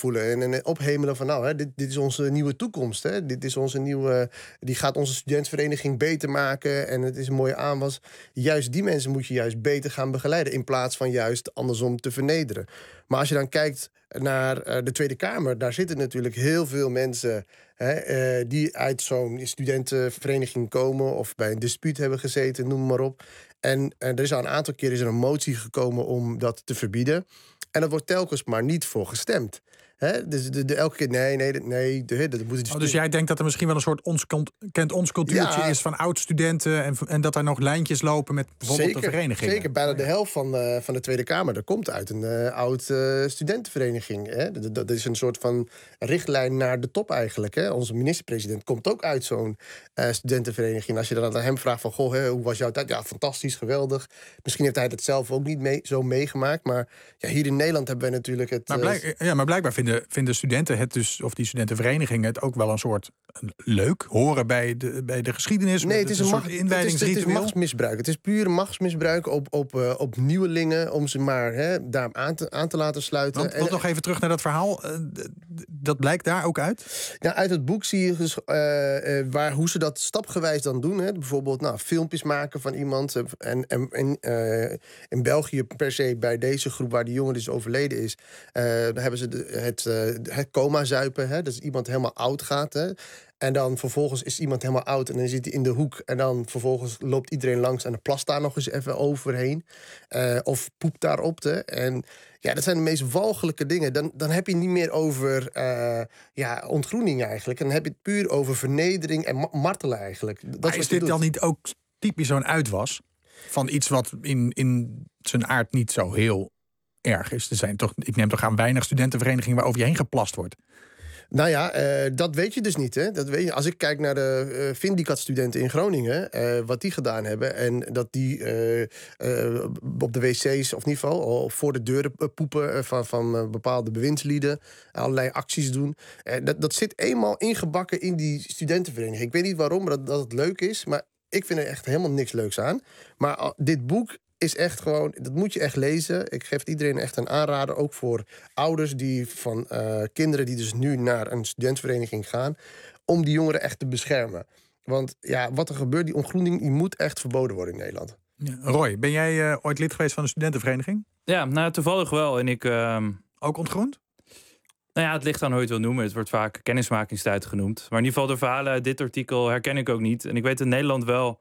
aanvoelen en, en ophemelen van... nou, hè, dit, dit is onze nieuwe toekomst. Hè? Dit is onze nieuwe, die gaat onze studentenvereniging beter maken... en het is een mooie aanwas. Juist die mensen moet je juist beter gaan begeleiden... in plaats van juist andersom te vernederen. Maar als je dan kijkt naar uh, de Tweede Kamer... daar zitten natuurlijk heel veel mensen... Hè, uh, die uit zo'n studentenvereniging komen... of bij een dispuut hebben gezeten, noem maar op. En uh, er is al een aantal keer is er een motie gekomen om dat te verbieden... En er wordt telkens maar niet voor gestemd. He? Dus de, de, elke keer nee, nee, nee. De, de, de, moet het oh, dus jij denkt dat er misschien wel een soort ons, kent ons cultuurtje ja, is van oud-studenten... En, en dat er nog lijntjes lopen met bijvoorbeeld zeker, de vereniging. Zeker, bijna de helft van, uh, van de Tweede Kamer... dat komt uit een uh, oud uh, studentenvereniging. Hè? Dat, dat is een soort van richtlijn naar de top eigenlijk. Hè? Onze minister-president komt ook uit zo'n uh, studentenvereniging. Als je dan aan hem vraagt van... goh, hè, hoe was jouw tijd? Ja, fantastisch, geweldig. Misschien heeft hij het zelf ook niet mee, zo meegemaakt. Maar ja, hier in Nederland hebben we natuurlijk het... Maar, blijk, ja, maar blijkbaar vinden, vinden studenten het dus... of die studentenverenigingen het ook wel een soort leuk... horen bij de, bij de geschiedenis. Nee, het is een, een mag, soort inwijdingsritueel. Het is, het is machtsmisbruik. Het is puur machtsmisbruik op, op, uh, op nieuwelingen... om ze maar hè, daar aan te, aan te laten sluiten. Want, want en, nog even terug naar dat verhaal. Uh, dat blijkt daar ook uit? Ja, uit het boek zie je dus, uh, uh, waar, hoe ze dat stapgewijs dan doen. Hè. Bijvoorbeeld nou, filmpjes maken van iemand. Uh, en en, en uh, in België per se bij deze groep waar die jongen dus overleden is... Uh, daar hebben ze de, het, uh, het coma-zuipen. Hè. Dus iemand helemaal oud gaat. Hè. En dan vervolgens is iemand helemaal oud en dan zit hij in de hoek. En dan vervolgens loopt iedereen langs en dan plast daar nog eens even overheen. Uh, of poept daarop. Hè. En ja, dat zijn de meest walgelijke dingen. Dan, dan heb je niet meer over uh, ja, ontgroening eigenlijk. En dan heb je het puur over vernedering en ma- martelen eigenlijk. Dat maar is dit doet. dan niet ook typisch zo'n uitwas? Van iets wat in, in zijn aard niet zo heel erg is. Er zijn toch, ik neem toch aan weinig studentenverenigingen waar over je heen geplast wordt. Nou ja, uh, dat weet je dus niet. Hè? Dat weet je. Als ik kijk naar de uh, Vindicat-studenten in Groningen... Uh, wat die gedaan hebben... en dat die uh, uh, op de wc's, of in ieder geval... of voor de deuren poepen uh, van, van uh, bepaalde bewindslieden... allerlei acties doen. Uh, dat, dat zit eenmaal ingebakken in die studentenvereniging. Ik weet niet waarom, maar dat, dat het leuk is... maar ik vind er echt helemaal niks leuks aan. Maar uh, dit boek... is echt gewoon, dat moet je echt lezen. Ik geef iedereen echt een aanrader, ook voor ouders die van uh, kinderen die dus nu naar een studentenvereniging gaan, om die jongeren echt te beschermen. Want ja, wat er gebeurt, die ontgroening, die moet echt verboden worden in Nederland. Ja. Roy, ben jij uh, ooit lid geweest van een studentenvereniging? Ja, nou toevallig wel. En ik uh... ook ontgroend? Nou ja, het ligt aan hoe je het wil noemen. Het wordt vaak kennismakingstijd genoemd. Maar in ieder geval de verhalen uit dit artikel herken ik ook niet. En ik weet in Nederland wel...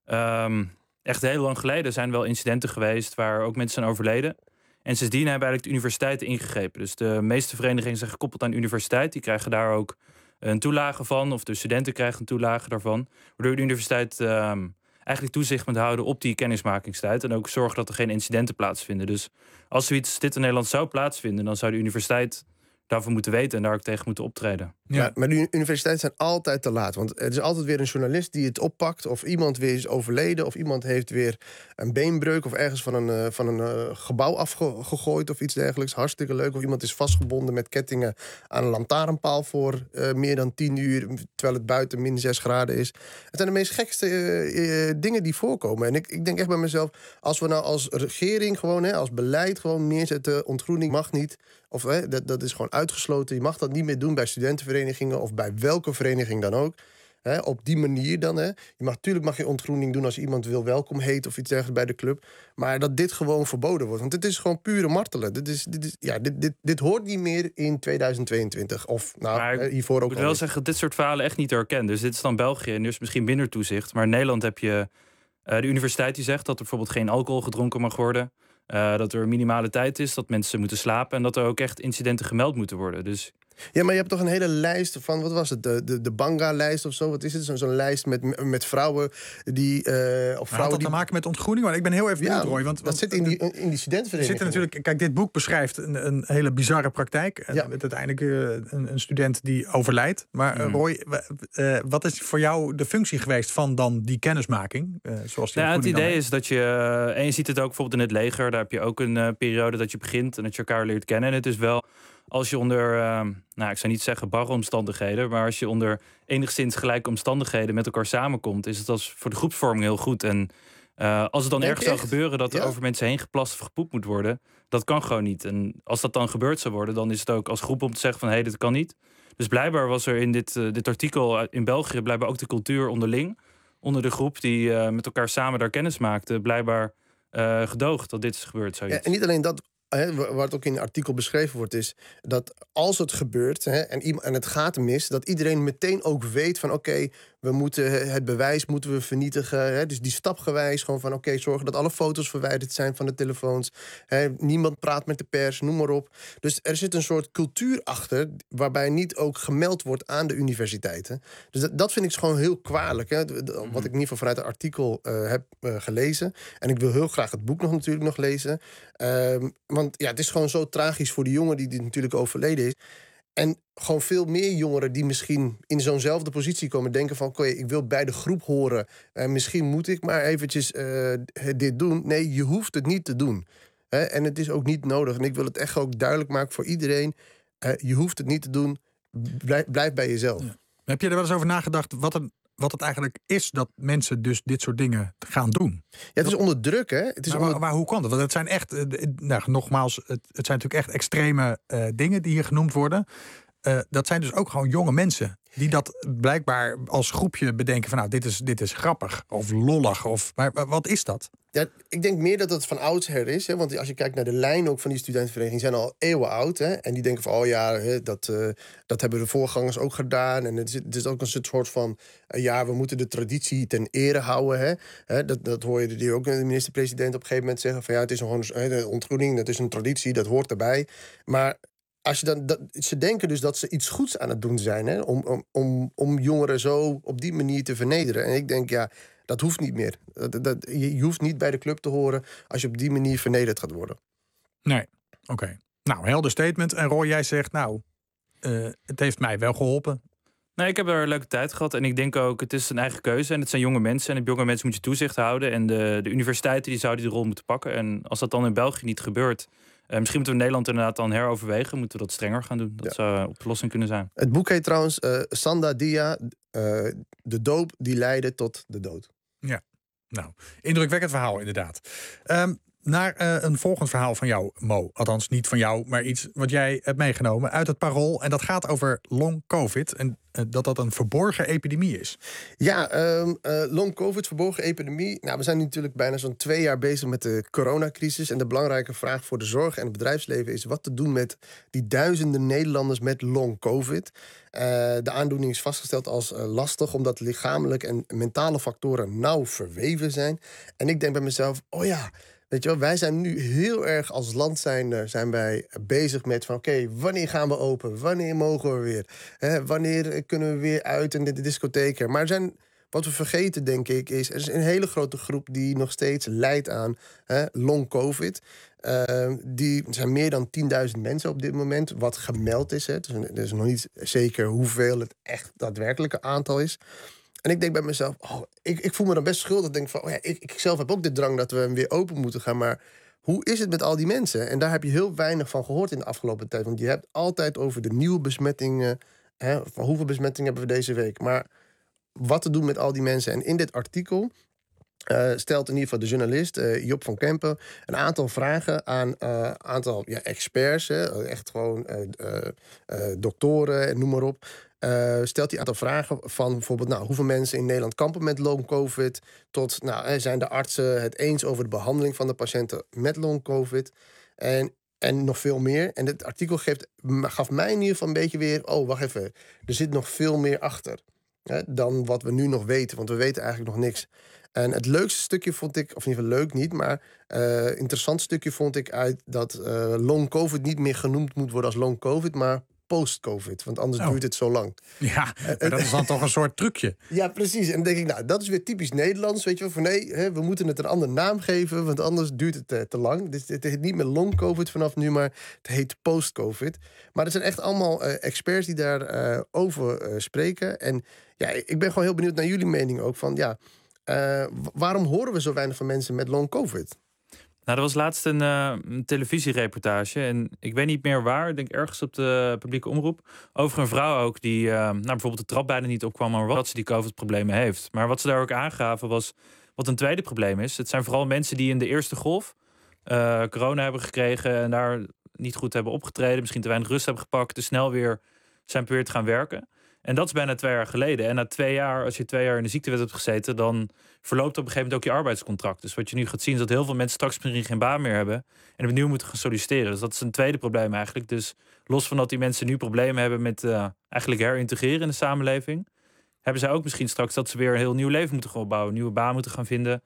Um... Echt heel lang geleden zijn wel incidenten geweest waar ook mensen zijn overleden. En sindsdien hebben eigenlijk de universiteiten ingegrepen. Dus de meeste verenigingen zijn gekoppeld aan de universiteit. Die krijgen daar ook een toelage van. Of de studenten krijgen een toelage daarvan. Waardoor de universiteit uh, eigenlijk toezicht moet houden op die kennismakingstijd. En ook zorgen dat er geen incidenten plaatsvinden. Dus als zoiets dit in Nederland zou plaatsvinden, dan zou de universiteit daarvoor moeten weten en daar ook tegen moeten optreden. Ja. Maar, maar de universiteiten zijn altijd te laat. Want er is altijd weer een journalist die het oppakt. Of iemand weer is overleden. Of iemand heeft weer een beenbreuk. Of ergens van een, uh, van een uh, gebouw afgegooid of iets dergelijks. Hartstikke leuk. Of iemand is vastgebonden met kettingen aan een lantaarnpaal voor uh, meer dan tien uur. Terwijl het buiten min zes graden is. Het zijn de meest gekste uh, uh, dingen die voorkomen. En ik, ik denk echt bij mezelf, als we nou als regering gewoon, hè, als beleid gewoon neerzetten, ontgroening mag niet. Of hè, dat, dat is gewoon uitgesloten. Je mag dat niet meer doen bij studentenverenigingen of bij welke vereniging dan ook. Hè, op die manier dan. Hè. Je mag, natuurlijk mag je ontgroening doen als je iemand wil welkom heet of iets dergelijks bij de club. Maar dat dit gewoon verboden wordt. Want het is gewoon pure martelen. Dit, is, dit, is, ja, dit, dit, dit hoort niet meer in tweeduizend tweeëntwintig. Of nou, maar hè, hiervoor ook ik moet wel zeggen dat dit soort verhalen echt niet herkennen. Dus dit is dan België en dus misschien minder toezicht. Maar in Nederland heb je uh, de universiteit die zegt dat er bijvoorbeeld geen alcohol gedronken mag worden. Uh, dat er een minimale tijd is, dat mensen moeten slapen en dat er ook echt incidenten gemeld moeten worden. Dus ja, maar je hebt toch een hele lijst van, wat was het, de, de, de Banga-lijst of zo? Wat is het? Zo'n zo'n lijst met, met vrouwen die... Uh, of vrouwen had dat die... te maken met ontgroening? Want ik ben heel even benieuwd, ja, Roy. Want, dat want, zit in die, in die studentenvereniging. Zit er natuurlijk, kijk, dit boek beschrijft een, een hele bizarre praktijk. Ja. Met uiteindelijk uh, een, een student die overlijdt. Maar uh, Roy, uh, wat is voor jou de functie geweest van dan die kennismaking? Uh, zoals die nou, het idee is dat je... En je ziet het ook bijvoorbeeld in het leger. Daar heb je ook een uh, periode dat je begint en dat je elkaar leert kennen. En het is wel... Als je onder, uh, nou ik zou niet zeggen barre omstandigheden, maar als je onder enigszins gelijke omstandigheden met elkaar samenkomt, is het als voor de groepsvorming heel goed. En Uh, als het dan Denk ergens je zou echt? gebeuren dat er Ja? over mensen heen geplast of gepoept moet worden, dat kan gewoon niet. En als dat dan gebeurd zou worden, dan is het ook als groep om te zeggen van hé, hey, dit kan niet. Dus blijkbaar was er in dit, uh, dit artikel in België blijkbaar ook de cultuur onderling, onder de groep die uh, met elkaar samen daar kennis maakte, blijkbaar uh, gedoogd dat dit is gebeurd. Zoiets. Ja, en niet alleen dat, hè, waar het ook in het artikel beschreven wordt, is dat als het gebeurt hè, en, en het gaat mis, dat iedereen meteen ook weet van oké, okay, we moeten het bewijs moeten we vernietigen. Hè, dus die stapgewijs gewoon van oké, okay, zorgen dat alle foto's verwijderd zijn van de telefoons. Hè, niemand praat met de pers, noem maar op. Dus er zit een soort cultuur achter, waarbij niet ook gemeld wordt aan de universiteiten. Dus dat, dat vind ik gewoon heel kwalijk. Hè, wat ik in ieder geval vanuit het artikel uh, heb uh, gelezen. En ik wil heel graag het boek nog natuurlijk nog lezen. Um, want ja, het is gewoon zo tragisch voor die jongen die, die natuurlijk overleden is. En gewoon veel meer jongeren die misschien in zo'nzelfde positie komen, denken van oké, okay, ik wil bij de groep horen. En misschien moet ik maar eventjes uh, dit doen. Nee, je hoeft het niet te doen. Hè? En het is ook niet nodig. En ik wil het echt ook duidelijk maken voor iedereen. Uh, je hoeft het niet te doen. Blijf, blijf bij jezelf. Ja. Heb je er wel eens over nagedacht wat het, wat het eigenlijk is dat mensen dus dit soort dingen gaan doen? Ja, het is onder druk, hè? Het is maar, onder... maar, maar hoe kan dat? Want het zijn echt, uh, nou, nogmaals, het, het zijn natuurlijk echt extreme uh, dingen die hier genoemd worden. Uh, dat zijn dus ook gewoon jonge mensen die dat blijkbaar als groepje bedenken van nou, dit is, dit is grappig of lollig. Of, maar wat is dat? Ja, ik denk meer dat het van oudsher is. Hè? Want als je kijkt naar de lijn ook van die studentenvereniging, zijn al eeuwen oud. Hè? En die denken van, oh ja, hè, dat, uh, dat hebben de voorgangers ook gedaan. En het is, het is ook een soort van, uh, ja, we moeten de traditie ten ere houden. Hè? Hè, dat, dat hoor je die ook de minister-president op een gegeven moment zeggen van ja, het is gewoon een ontgroening, dat is een traditie, dat hoort erbij. Maar als je dan, dat, ze denken dus dat ze iets goeds aan het doen zijn, hè? Om, om, om, om jongeren zo op die manier te vernederen. En ik denk, ja, dat hoeft niet meer. Dat, dat, je, je hoeft niet bij de club te horen als je op die manier vernederd gaat worden. Nee, oké. Okay. Nou, helder statement. En Roy, jij zegt, nou, uh, het heeft mij wel geholpen. Nee, ik heb er een leuke tijd gehad. En ik denk ook, het is een eigen keuze. En het zijn jonge mensen. En op jonge mensen moet je toezicht houden. En de, de universiteiten die zouden die rol moeten pakken. En als dat dan in België niet gebeurt, Uh, misschien moeten we in Nederland inderdaad dan heroverwegen. Moeten we dat strenger gaan doen. Dat ja. zou een oplossing kunnen zijn. Het boek heet trouwens uh, Sanda Dia. Uh, de doop die leidde tot de dood. Ja, nou, indrukwekkend verhaal inderdaad. Um, naar uh, een volgend verhaal van jou, Mo. Althans, niet van jou, maar iets wat jij hebt meegenomen uit het Parool. En dat gaat over long covid. En uh, dat dat een verborgen epidemie is. Ja, um, uh, long covid, verborgen epidemie. Nou, we zijn nu natuurlijk bijna zo'n twee jaar bezig met de coronacrisis. En de belangrijke vraag voor de zorg en het bedrijfsleven is wat te doen met die duizenden Nederlanders met long covid. Uh, de aandoening is vastgesteld als uh, lastig, omdat lichamelijke en mentale factoren nauw verweven zijn. En ik denk bij mezelf, oh ja, weet je wel, wij zijn nu heel erg als land zijn, zijn wij bezig met van oké, okay, wanneer gaan we open? Wanneer mogen we weer? Hè, wanneer kunnen we weer uit in de discotheken? Maar er zijn, wat we vergeten, denk ik, is er is een hele grote groep die nog steeds lijdt aan hè, long covid. Uh, die zijn meer dan tienduizend mensen op dit moment, wat gemeld is. Hè. Dus er is nog niet zeker hoeveel het echt daadwerkelijke aantal is. En ik denk bij mezelf, oh, ik, ik voel me dan best schuldig. Ik denk van, oh ja, ik, ik zelf heb ook de drang dat we weer open moeten gaan. Maar hoe is het met al die mensen? En daar heb je heel weinig van gehoord in de afgelopen tijd. Want je hebt altijd over de nieuwe besmettingen. Hè, van hoeveel besmettingen hebben we deze week? Maar wat te doen met al die mensen? En in dit artikel Uh, stelt in ieder geval de journalist uh, Job van Kempen een aantal vragen aan een uh, aantal ja, experts, hè, echt gewoon uh, uh, uh, doktoren en noem maar op. Uh, stelt hij een aantal vragen van bijvoorbeeld, nou, hoeveel mensen in Nederland kampen met long covid, tot, nou, zijn de artsen het eens over de behandeling van de patiënten met long covid en, en nog veel meer. En dit artikel geeft, gaf mij in ieder geval een beetje weer, oh, wacht even, er zit nog veel meer achter hè, dan wat we nu nog weten, want we weten eigenlijk nog niks. En het leukste stukje vond ik, of in ieder geval leuk niet, maar uh, interessant stukje vond ik uit dat uh, long covid niet meer genoemd moet worden als long covid, maar post-covid, want anders oh. duurt het zo lang. Ja, maar dat is dan toch een soort trucje. Ja, precies. En dan denk ik, nou, dat is weer typisch Nederlands, weet je wel. Van nee, hè, we moeten het een andere naam geven, want anders duurt het uh, te lang. Dus het heet niet meer long-covid vanaf nu, maar het heet post-covid. Maar er zijn echt allemaal uh, experts die daarover uh, over, uh, spreken. En ja, ik ben gewoon heel benieuwd naar jullie mening ook van, ja, Uh, waarom horen we zo weinig van mensen met long covid? Nou, er was laatst een, uh, een televisiereportage. En ik weet niet meer waar. Ik denk ergens op de publieke omroep. Over een vrouw ook die uh, nou, bijvoorbeeld de trap bijna niet opkwam. Maar wat ze die covid-problemen heeft. Maar wat ze daar ook aangaven was, Wat een tweede probleem is, het zijn vooral mensen die in de eerste golf uh, corona hebben gekregen en daar niet goed hebben opgetreden, misschien te weinig rust hebben gepakt, te snel weer zijn weer te gaan werken. En dat is bijna twee jaar geleden. En na twee jaar, als je twee jaar in de ziektewet hebt gezeten, dan verloopt op een gegeven moment ook je arbeidscontract. Dus wat je nu gaat zien is dat heel veel mensen straks misschien geen baan meer hebben en opnieuw moeten gaan solliciteren. Dus dat is een tweede probleem eigenlijk. Dus los van dat die mensen nu problemen hebben met uh, eigenlijk herintegreren in de samenleving, hebben zij ook misschien straks dat ze weer een heel nieuw leven moeten gaan opbouwen, een nieuwe baan moeten gaan vinden.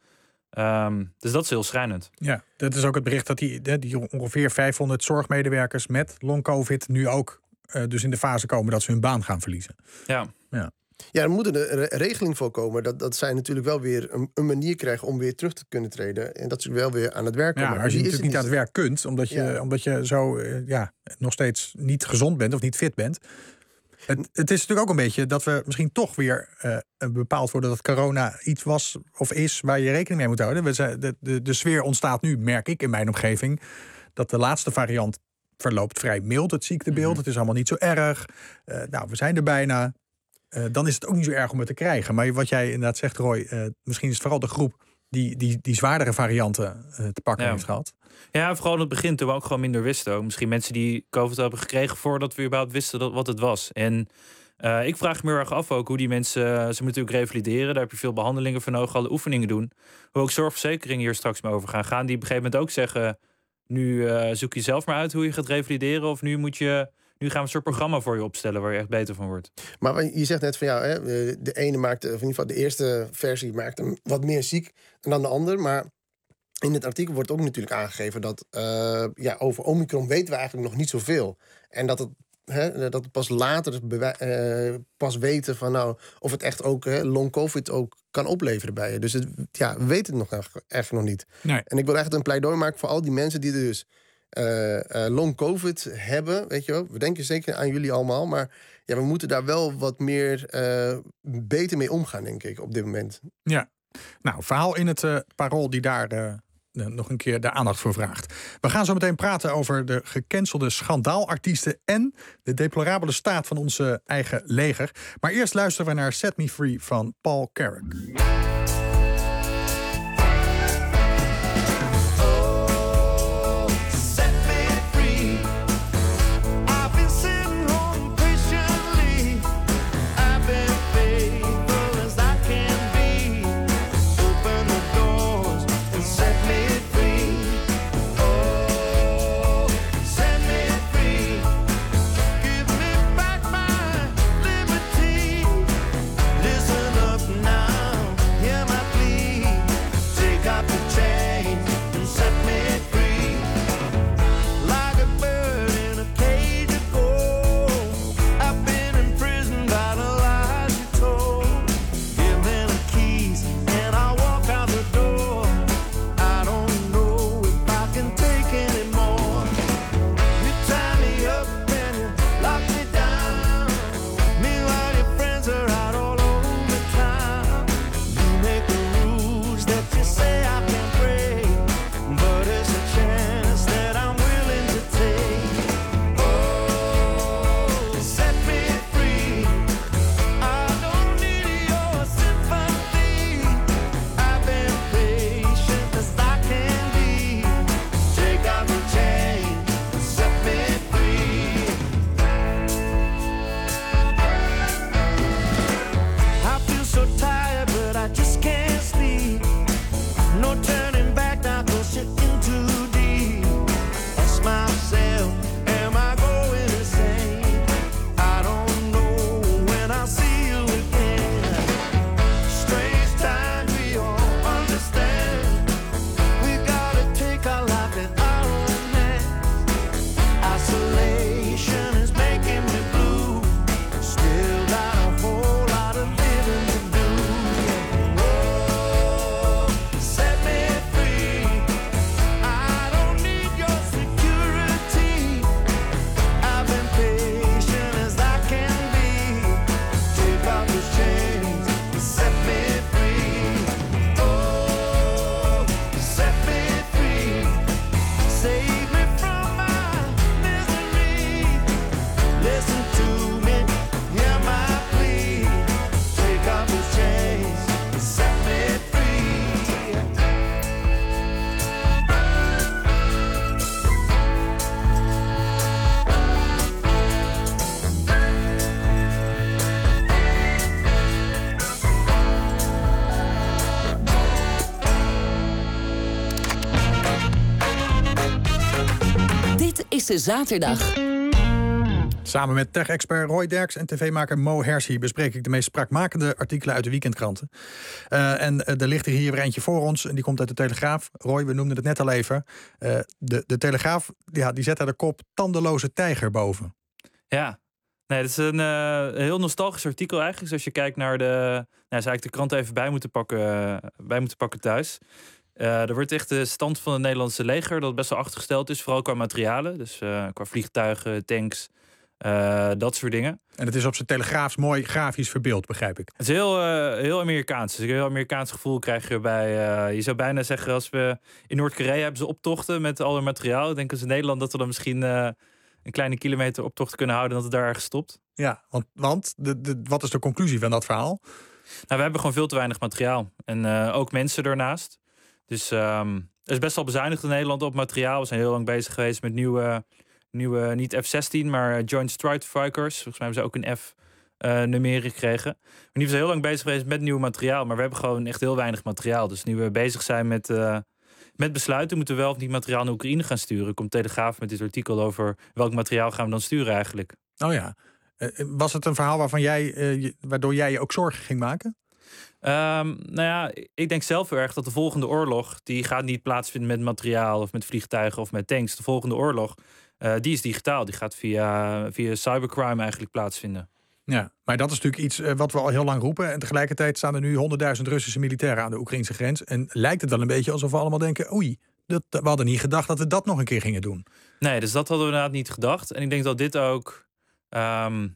Um, dus dat is heel schrijnend. Ja, dat is ook het bericht dat die, die ongeveer vijfhonderd zorgmedewerkers met long-covid nu ook uh, dus in de fase komen dat ze hun baan gaan verliezen. Ja. Ja. Ja, er moet een re- regeling voor komen dat, dat zij natuurlijk wel weer een, een manier krijgen om weer terug te kunnen treden. En dat ze wel weer aan het werk komen. Ja, maar als je Die natuurlijk niet aan het werk kunt, omdat je, Ja. omdat je zo uh, ja, nog steeds niet gezond bent of niet fit bent. Het, het is natuurlijk ook een beetje dat we misschien toch weer uh, bepaald worden dat corona iets was of is waar je rekening mee moet houden. We zijn, de, de, de sfeer ontstaat nu, merk ik in mijn omgeving, dat de laatste variant verloopt vrij mild, het ziektebeeld. Mm-hmm. Het is allemaal niet zo erg. Uh, nou, we zijn er bijna. Uh, dan is het ook niet zo erg om het te krijgen. Maar wat jij inderdaad zegt, Roy, uh, misschien is het vooral de groep die die, die zwaardere varianten uh, te pakken Ja. heeft gehad. Ja, vooral in het begin toen we ook gewoon minder wisten. Ook misschien mensen die COVID hebben gekregen voordat we überhaupt wisten dat, wat het was. En uh, ik vraag me heel erg af ook hoe die mensen, uh, ze moeten natuurlijk revalideren. Daar heb je veel behandelingen voor nodig, alle oefeningen doen. Hoe ook zorgverzekeringen hier straks mee overgaan. Gaan die op een gegeven moment ook zeggen, nu uh, zoek je zelf maar uit hoe je gaat revalideren. Of nu moet je, nu gaan we een soort programma voor je opstellen waar je echt beter van wordt. Maar je zegt net van ja, hè, de ene maakt, of in ieder geval de eerste versie maakt hem wat meer ziek dan de ander. Maar in het artikel wordt ook natuurlijk aangegeven dat uh, ja, over Omicron weten we eigenlijk nog niet zoveel. En dat het, hè, dat het pas later bewij- uh, pas weten van nou of het echt ook hè, long covid ook kan opleveren bij je. Dus het, ja, we weten het nog eigenlijk nog niet. Nee. En ik wil echt een pleidooi maken voor al die mensen die er dus uh, uh, long covid hebben, weet je wel. We denken zeker aan jullie allemaal, maar ja, we moeten daar wel wat meer uh, beter mee omgaan, denk ik, op dit moment. Ja, nou, verhaal in het uh, Parool die daar uh, uh, nog een keer de aandacht voor vraagt. We gaan zo meteen praten over de gecancelde schandaalartiesten en de deplorabele staat van onze eigen leger. Maar eerst luisteren we naar Set Me Free van Paul Carrack. is de Zaterdag. Samen met tech-expert Roy Derks en tv-maker Mo Hersi bespreek ik de meest spraakmakende artikelen uit de weekendkranten. Uh, en uh, er ligt er hier weer eentje voor ons en die komt uit de Telegraaf. Roy, we noemden het net al even. Uh, de, de Telegraaf ja, die zet daar de kop tandeloze tijger boven. Ja, nee, dat is een, uh, een heel nostalgisch artikel eigenlijk. Dus als je kijkt naar de... Nou, zou eigenlijk de krant even bij moeten pakken, uh, bij moeten pakken thuis. Uh, er wordt echt de stand van het Nederlandse leger dat best wel achtergesteld is. Vooral qua materialen. Dus uh, qua vliegtuigen, tanks... Uh, dat soort dingen. En het is op zijn Telegraafs mooi grafisch verbeeld, begrijp ik. Het is heel, uh, heel Amerikaans. Dus een heel Amerikaans gevoel krijg je bij... Uh, je zou bijna zeggen, als we in Noord-Korea hebben ze optochten met al hun materiaal. Ik denk als in Nederland dat we dan misschien uh, een kleine kilometer optocht kunnen houden... en dat het daar ergens stopt. Ja, want, want de, de, wat is de conclusie van dat verhaal? Nou, we hebben gewoon veel te weinig materiaal. En uh, ook mensen ernaast. Dus um, er is best wel bezuinigd in Nederland op materiaal. We zijn heel lang bezig geweest met nieuwe... Nieuwe, niet F zestien, maar Joint Strike Fighters. Volgens mij hebben ze ook een F-nummer uh, gekregen. Maar die zijn heel lang bezig geweest met nieuw materiaal. Maar we hebben gewoon echt heel weinig materiaal. Dus nu we bezig zijn met, uh, met besluiten... moeten we wel of niet materiaal naar Oekraïne gaan sturen. Komt Telegraaf met dit artikel over welk materiaal gaan we dan sturen eigenlijk. Oh ja. Uh, was het een verhaal waarvan jij, uh, je, waardoor jij je ook zorgen ging maken? Um, nou ja, ik denk zelf heel erg dat de volgende oorlog... die gaat niet plaatsvinden met materiaal of met vliegtuigen of met tanks. De volgende oorlog... Uh, die is digitaal. Die gaat via, via cybercrime eigenlijk plaatsvinden. Ja, maar dat is natuurlijk iets uh, wat we al heel lang roepen. En tegelijkertijd staan er nu honderdduizend Russische militairen aan de Oekraïnse grens. En lijkt het wel een beetje alsof we allemaal denken... oei, dat, we hadden niet gedacht dat we dat nog een keer gingen doen. Nee, dus dat hadden we inderdaad niet gedacht. En ik denk dat dit ook um,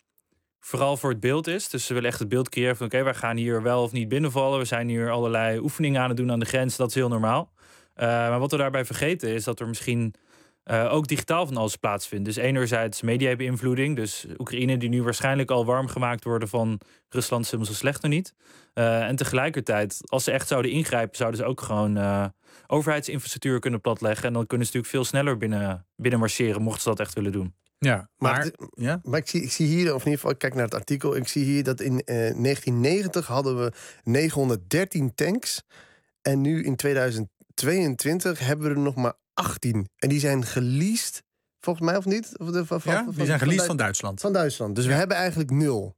vooral voor het beeld is. Dus ze willen echt het beeld creëren van... oké, okay, wij gaan hier wel of niet binnenvallen. We zijn hier allerlei oefeningen aan het doen aan de grens. Dat is heel normaal. Uh, maar wat we daarbij vergeten is dat er misschien... Uh, ook digitaal van alles plaatsvindt. Dus enerzijds media-beïnvloeding. Dus Oekraïne die nu waarschijnlijk al warm gemaakt worden van Rusland is helemaal zo slecht nog niet. Uh, en tegelijkertijd, als ze echt zouden ingrijpen, zouden ze ook gewoon uh, overheidsinfrastructuur kunnen platleggen. En dan kunnen ze natuurlijk veel sneller binnen, binnen marcheren, mochten ze dat echt willen doen. Ja, maar, maar, ja? maar ik, zie, ik zie hier, of in ieder geval, ik kijk naar het artikel. Ik zie hier dat in uh, negentien negentig hadden we negenhonderddertien tanks. En nu in tweeduizend tweeëntwintig hebben we er nog maar achttien. En die zijn geleased, volgens mij of niet? Of de, van, ja, van, die zijn geleased van, van Duitsland. Van Duitsland. Dus ja. We hebben eigenlijk nul.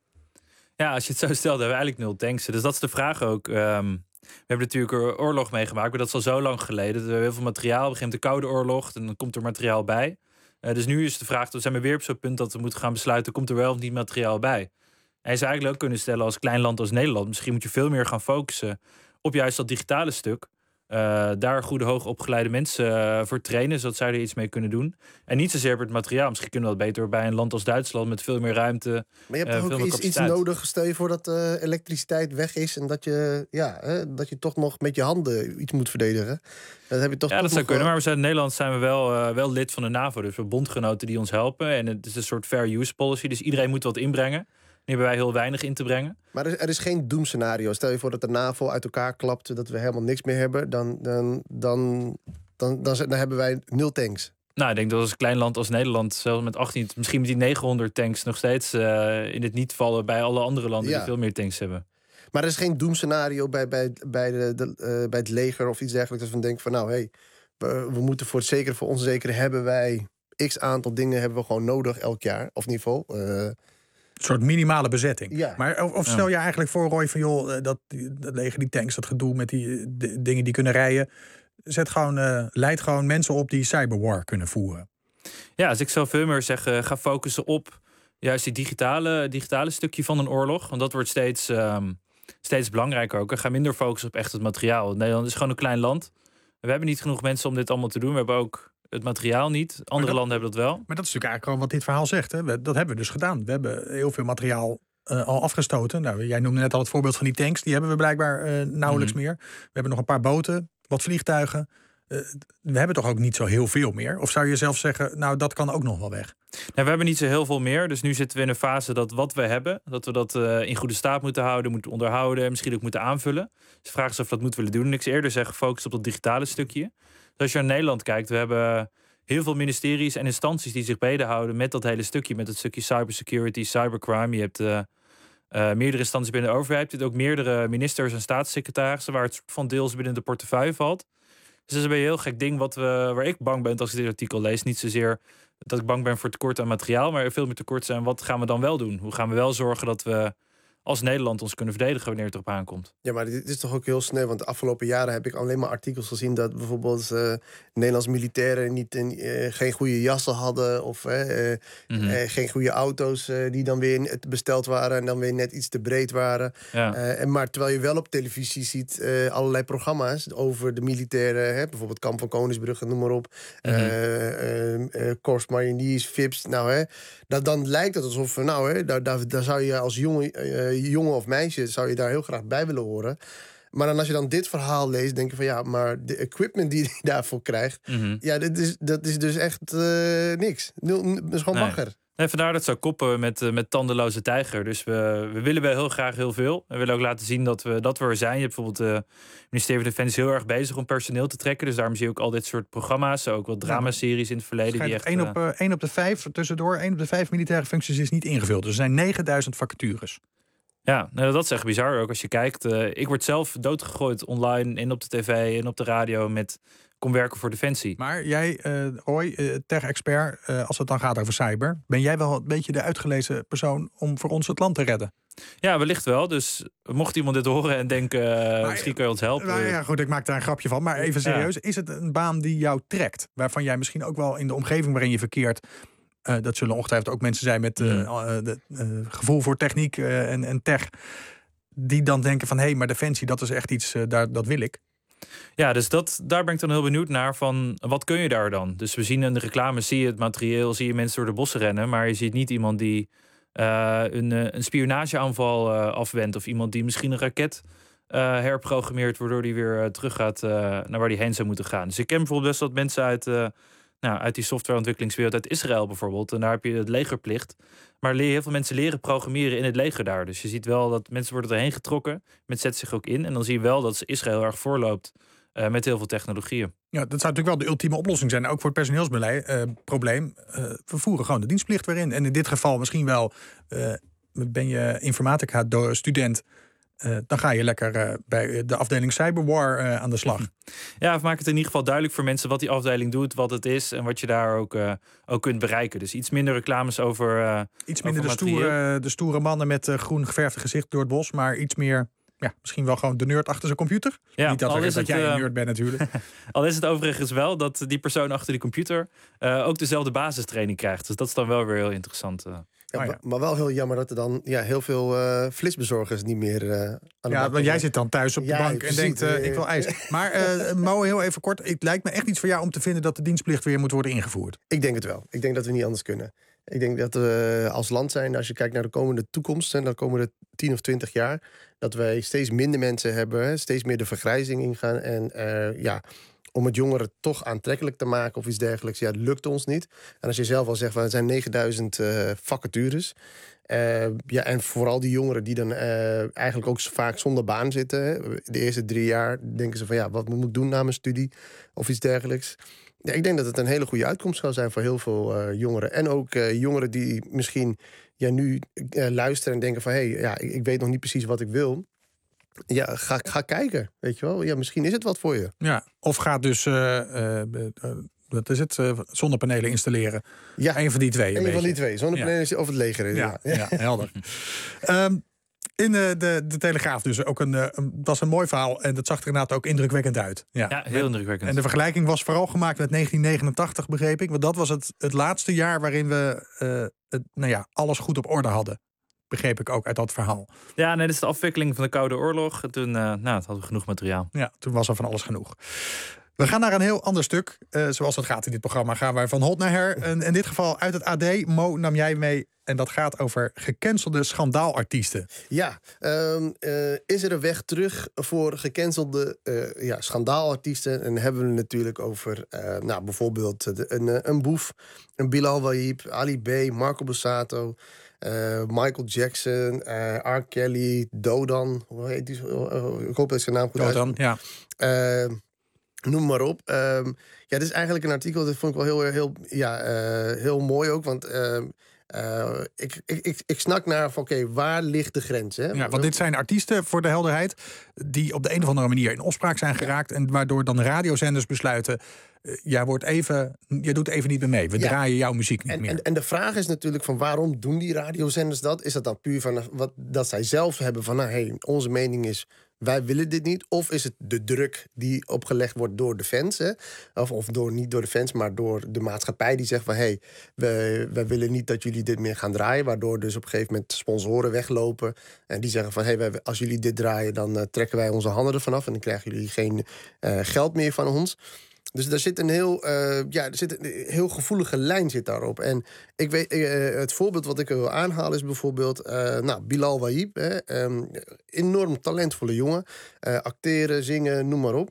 Ja, als je het zo stelt, hebben we eigenlijk nul tanks. Dus dat is de vraag ook. Um, we hebben natuurlijk een oorlog meegemaakt, maar dat is al zo lang geleden. We hebben heel veel materiaal. We begint de Koude Oorlog en dan komt er materiaal bij. Uh, dus nu is de vraag, we zijn we weer op zo'n punt dat we moeten gaan besluiten, komt er wel of niet materiaal bij? En je zou eigenlijk ook kunnen stellen als klein land als Nederland, misschien moet je veel meer gaan focussen op juist dat digitale stuk. Uh, daar goede hoogopgeleide mensen uh, voor trainen, zodat zij er iets mee kunnen doen. En niet zozeer met het materiaal. Misschien kunnen we dat beter bij een land als Duitsland met veel meer ruimte. Maar je hebt uh, toch ook iets, iets nodig, stel je voor dat uh, elektriciteit weg is en dat je, ja, hè, dat je toch nog met je handen iets moet verdedigen. Dat heb je toch ja, toch dat zou nog, kunnen. Maar we zijn in Nederland zijn we wel, uh, wel lid van de NAVO. Dus we hebben bondgenoten die ons helpen. En het is een soort fair use policy. Dus iedereen moet wat inbrengen. Nu hebben wij heel weinig in te brengen. Maar er is, er is geen doemscenario. Stel je voor dat de NAVO uit elkaar klapt, dat we helemaal niks meer hebben. Dan, dan, dan, dan, dan, dan hebben wij nul tanks. Nou, ik denk dat als een klein land als Nederland, zelfs met achttien, misschien met die negenhonderd tanks, nog steeds uh, in het niet vallen bij alle andere landen ja. die veel meer tanks hebben. Maar er is geen doemscenario bij, bij, bij, de, de, uh, bij het leger of iets dergelijks. Dat we denken van nou, hé, hey, we, we moeten voor het zekere, voor onzekere hebben wij x aantal dingen hebben we gewoon nodig elk jaar. Of in ieder geval. Uh, Een soort minimale bezetting. Ja. Maar of stel je eigenlijk voor, Roy, van joh, dat, dat leger die tanks, dat gedoe met die de, dingen die kunnen rijden. Zet gewoon, uh, leid gewoon mensen op die cyberwar kunnen voeren. Ja, dus ik zou veel meer zeggen, ga focussen op juist die digitale, digitale stukje van een oorlog. Want dat wordt steeds, um, steeds belangrijker ook. En ga minder focussen op echt het materiaal. Nederland is gewoon een klein land. We hebben niet genoeg mensen om dit allemaal te doen. We hebben ook het materiaal niet. Andere dat, landen hebben dat wel. Maar dat is natuurlijk eigenlijk gewoon wat dit verhaal zegt. Hè? We, dat hebben we dus gedaan. We hebben heel veel materiaal uh, al afgestoten. Nou, jij noemde net al het voorbeeld van die tanks. Die hebben we blijkbaar uh, nauwelijks mm-hmm. meer. We hebben nog een paar boten, wat vliegtuigen. Uh, we hebben toch ook niet zo heel veel meer? Of zou je zelf zeggen, nou, dat kan ook nog wel weg? Nou, we hebben niet zo heel veel meer. Dus nu zitten we in een fase dat wat we hebben, dat we dat uh, in goede staat moeten houden, moeten onderhouden, misschien ook moeten aanvullen. Dus de vraag is of we dat moeten willen doen. En ik zou eerder zeggen, focus op dat digitale stukje. Dus als je naar Nederland kijkt, we hebben heel veel ministeries en instanties die zich bezighouden met dat hele stukje, met het stukje cybersecurity, cybercrime. Je hebt uh, uh, meerdere instanties binnen de overheid. Je hebt ook meerdere ministers en staatssecretarissen waar het van deels binnen de portefeuille valt. dat is een beetje een heel gek ding wat we, waar ik bang ben als ik dit artikel lees. Niet zozeer dat ik bang ben voor tekort aan materiaal, maar veel meer tekort zijn. Wat gaan we dan wel doen? Hoe gaan we wel zorgen dat we als Nederland ons kunnen verdedigen wanneer het erop aankomt? Ja, maar dit is toch ook heel sneu. Want de afgelopen jaren heb ik alleen maar artikels gezien dat bijvoorbeeld uh, Nederlandse militairen niet in, uh, geen goede jassen hadden. Of uh, mm-hmm. uh, geen goede auto's uh, die dan weer besteld waren en dan weer net iets te breed waren. Ja. Uh, en maar terwijl je wel op televisie ziet uh, allerlei programma's over de militairen. Hè, bijvoorbeeld Kamp van Koningsbrugge, noem maar op. Mm-hmm. uh, uh, uh, Korps Mariniers, V I P S. Nou, hè, dat, dan lijkt het alsof, nou, hè, daar, daar, daar zou je als jongen... Uh, jongen of meisje, zou je daar heel graag bij willen horen. Maar dan als je dan dit verhaal leest, denk je van ja, maar de equipment die je daarvoor krijgt, mm-hmm. ja, dat is, dat is dus echt uh, niks. Dat is gewoon nee. bagger. Nee, vandaar dat zou koppen met, uh, met tandeloze tijger. Dus we, we willen wel heel graag heel veel. We willen ook laten zien dat we, dat we er zijn. Je hebt bijvoorbeeld het uh, ministerie van Defensie heel erg bezig om personeel te trekken. Dus daarom zie je ook al dit soort programma's. Ook wel dramaseries in het verleden. Die echt, één op, uh, één op de vijf, tussendoor, één op de vijf militaire functies is niet ingevuld. Dus er zijn negenduizend vacatures. Ja, nou, dat is echt bizar ook als je kijkt. Uh, ik word zelf doodgegooid online en op de tv en op de radio met kom werken voor Defensie. Maar jij, uh, Roy, uh, tech-expert, uh, als het dan gaat over cyber, ben jij wel een beetje de uitgelezen persoon om voor ons het land te redden? Ja, wellicht wel. Dus mocht iemand dit horen en denken, uh, maar, misschien kun je ons helpen. Nou ja, goed, ik maak daar een grapje van. Maar even serieus, ja. Is het een baan die jou trekt? Waarvan jij misschien ook wel in de omgeving waarin je verkeert, Uh, dat zullen ongetwijfeld ook mensen zijn met uh, uh, de, uh, gevoel voor techniek uh, en, en tech, die dan denken van hé, hey, maar Defensie, dat is echt iets, uh, daar, dat wil ik. Ja, dus dat, daar ben ik dan heel benieuwd naar van wat kun je daar dan? Dus we zien in de reclame, zie je het materieel, zie je mensen door de bossen rennen, maar je ziet niet iemand die uh, een, een spionageaanval uh, afwendt of iemand die misschien een raket uh, herprogrammeert, waardoor die weer uh, terug gaat uh, naar waar die heen zou moeten gaan. Dus ik ken bijvoorbeeld best wat mensen uit Uh, Nou, uit die softwareontwikkelingswereld, uit Israël bijvoorbeeld. En daar heb je het legerplicht. Maar heel veel mensen leren programmeren in het leger daar. Dus je ziet wel dat mensen worden erheen getrokken. Men zet zich ook in. En dan zie je wel dat Israël heel erg voorloopt uh, met heel veel technologieën. Ja, dat zou natuurlijk wel de ultieme oplossing zijn. Ook voor het personeelsprobleem. Uh, we voeren gewoon de dienstplicht weer in. En in dit geval misschien wel, uh, ben je informatica-student. Uh, dan ga je lekker uh, bij de afdeling Cyberwar uh, aan de slag. Ja, of maak het in ieder geval duidelijk voor mensen wat die afdeling doet, wat het is en wat je daar ook, uh, ook kunt bereiken. Dus iets minder reclames over uh, Iets minder over de stoere, de stoere mannen met uh, groen geverfde gezicht door het bos, maar iets meer, ja, misschien wel gewoon de nerd achter zijn computer. Ja, Niet dat, er, dat het, jij een nerd bent natuurlijk. Al is het overigens wel dat die persoon achter die computer uh, ook dezelfde basistraining krijgt. Dus dat is dan wel weer heel interessant. Uh. Ja, oh, ja. Maar wel heel jammer dat er dan ja, heel veel uh, flitsbezorgers niet meer uh, aan de Ja, want jij zit dan thuis op de ja, bank en denkt, uh, ik wil ijs. Maar uh, Mo, heel even kort, het lijkt me echt iets voor jou om te vinden dat de dienstplicht weer moet worden ingevoerd. Ik denk het wel. Ik denk dat we niet anders kunnen. Ik denk dat we als land zijn, als je kijkt naar de komende toekomst, en de komende tien of twintig jaar, dat wij steeds minder mensen hebben, steeds meer de vergrijzing ingaan en uh, ja, om het jongeren toch aantrekkelijk te maken of iets dergelijks, ja, dat lukt ons niet. En als je zelf al zegt, van, er zijn negenduizend uh, vacatures. Uh, ja, en vooral die jongeren die dan uh, eigenlijk ook vaak zonder baan zitten. Hè. De eerste drie jaar denken ze van ja, wat moet ik doen na mijn studie of iets dergelijks. Ja, ik denk dat het een hele goede uitkomst zou zijn voor heel veel uh, jongeren. En ook uh, jongeren die misschien ja, nu uh, luisteren en denken van hé, hey, ja, ik, ik weet nog niet precies wat ik wil. Ja, ga, ga kijken, weet je wel. Ja, misschien is het wat voor je. Ja, of ga dus, uh, uh, uh, wat is het, uh, zonnepanelen installeren. Ja, een van die twee. Een, een van die twee, zonnepanelen ja. of het leger. Ja, ja. ja helder. um, in uh, de, de Telegraaf dus ook een, uh, een, dat is een mooi verhaal. En dat zag er inderdaad ook indrukwekkend uit. Ja, ja heel indrukwekkend. En de vergelijking was vooral gemaakt met negentien negenentachtig, begreep ik. Want dat was het, het laatste jaar waarin we uh, het, nou ja, alles goed op orde hadden. Begreep ik ook uit dat verhaal. Ja, nee, dit is de afwikkeling van de Koude Oorlog. Toen uh, nou, hadden we genoeg materiaal. Ja, toen was er van alles genoeg. We gaan naar een heel ander stuk. Uh, zoals het gaat in dit programma gaan we van hot naar her. En in dit geval uit het A D. Mo, nam jij mee. En dat gaat over gecancelde schandaalartiesten. Ja, um, uh, is er een weg terug voor gecancelde uh, ja, schandaalartiesten? En hebben we het natuurlijk over uh, nou, bijvoorbeeld de, een, een Boef, een Bilal Wahib, Ali B, Marco Borsato, Uh, Michael Jackson, uh, R. Kelly, Dodan. Hoe heet die? Uh, ik hoop dat ik zijn naam goed Dodan, ja. Uh, noem maar op. Um, ja, dit is eigenlijk een artikel, dat vond ik wel heel, heel, ja, uh, heel mooi ook. Want uh, Uh, ik, ik, ik, ik snak naar van, oké, okay, waar ligt de grens? Hè? Ja, want dit zijn artiesten, voor de helderheid, die op de een of andere manier in opspraak zijn geraakt. En waardoor dan radiozenders besluiten, uh, jij, wordt even, jij doet even niet meer mee. We ja. draaien jouw muziek niet en, meer. En, en de vraag is natuurlijk van, waarom doen die radiozenders dat? Is dat dan puur van wat, dat zij zelf hebben van, nou, hey, onze mening is, wij willen dit niet? Of is het de druk die opgelegd wordt door de fans? Hè? Of, of door, niet door de fans, maar door de maatschappij die zegt van, hé, hey, wij, wij willen niet dat jullie dit meer gaan draaien. Waardoor dus op een gegeven moment sponsoren weglopen. En die zeggen van, hé, hey, als jullie dit draaien, dan uh, trekken wij onze handen ervan af. En dan krijgen jullie geen uh, geld meer van ons. Dus daar zit een heel, uh, ja, er zit een heel gevoelige lijn zit daarop. En ik weet, uh, het voorbeeld wat ik wil aanhalen is bijvoorbeeld, uh, nou, Bilal Wahib, hè, um, enorm talentvolle jongen, uh, acteren, zingen, noem maar op.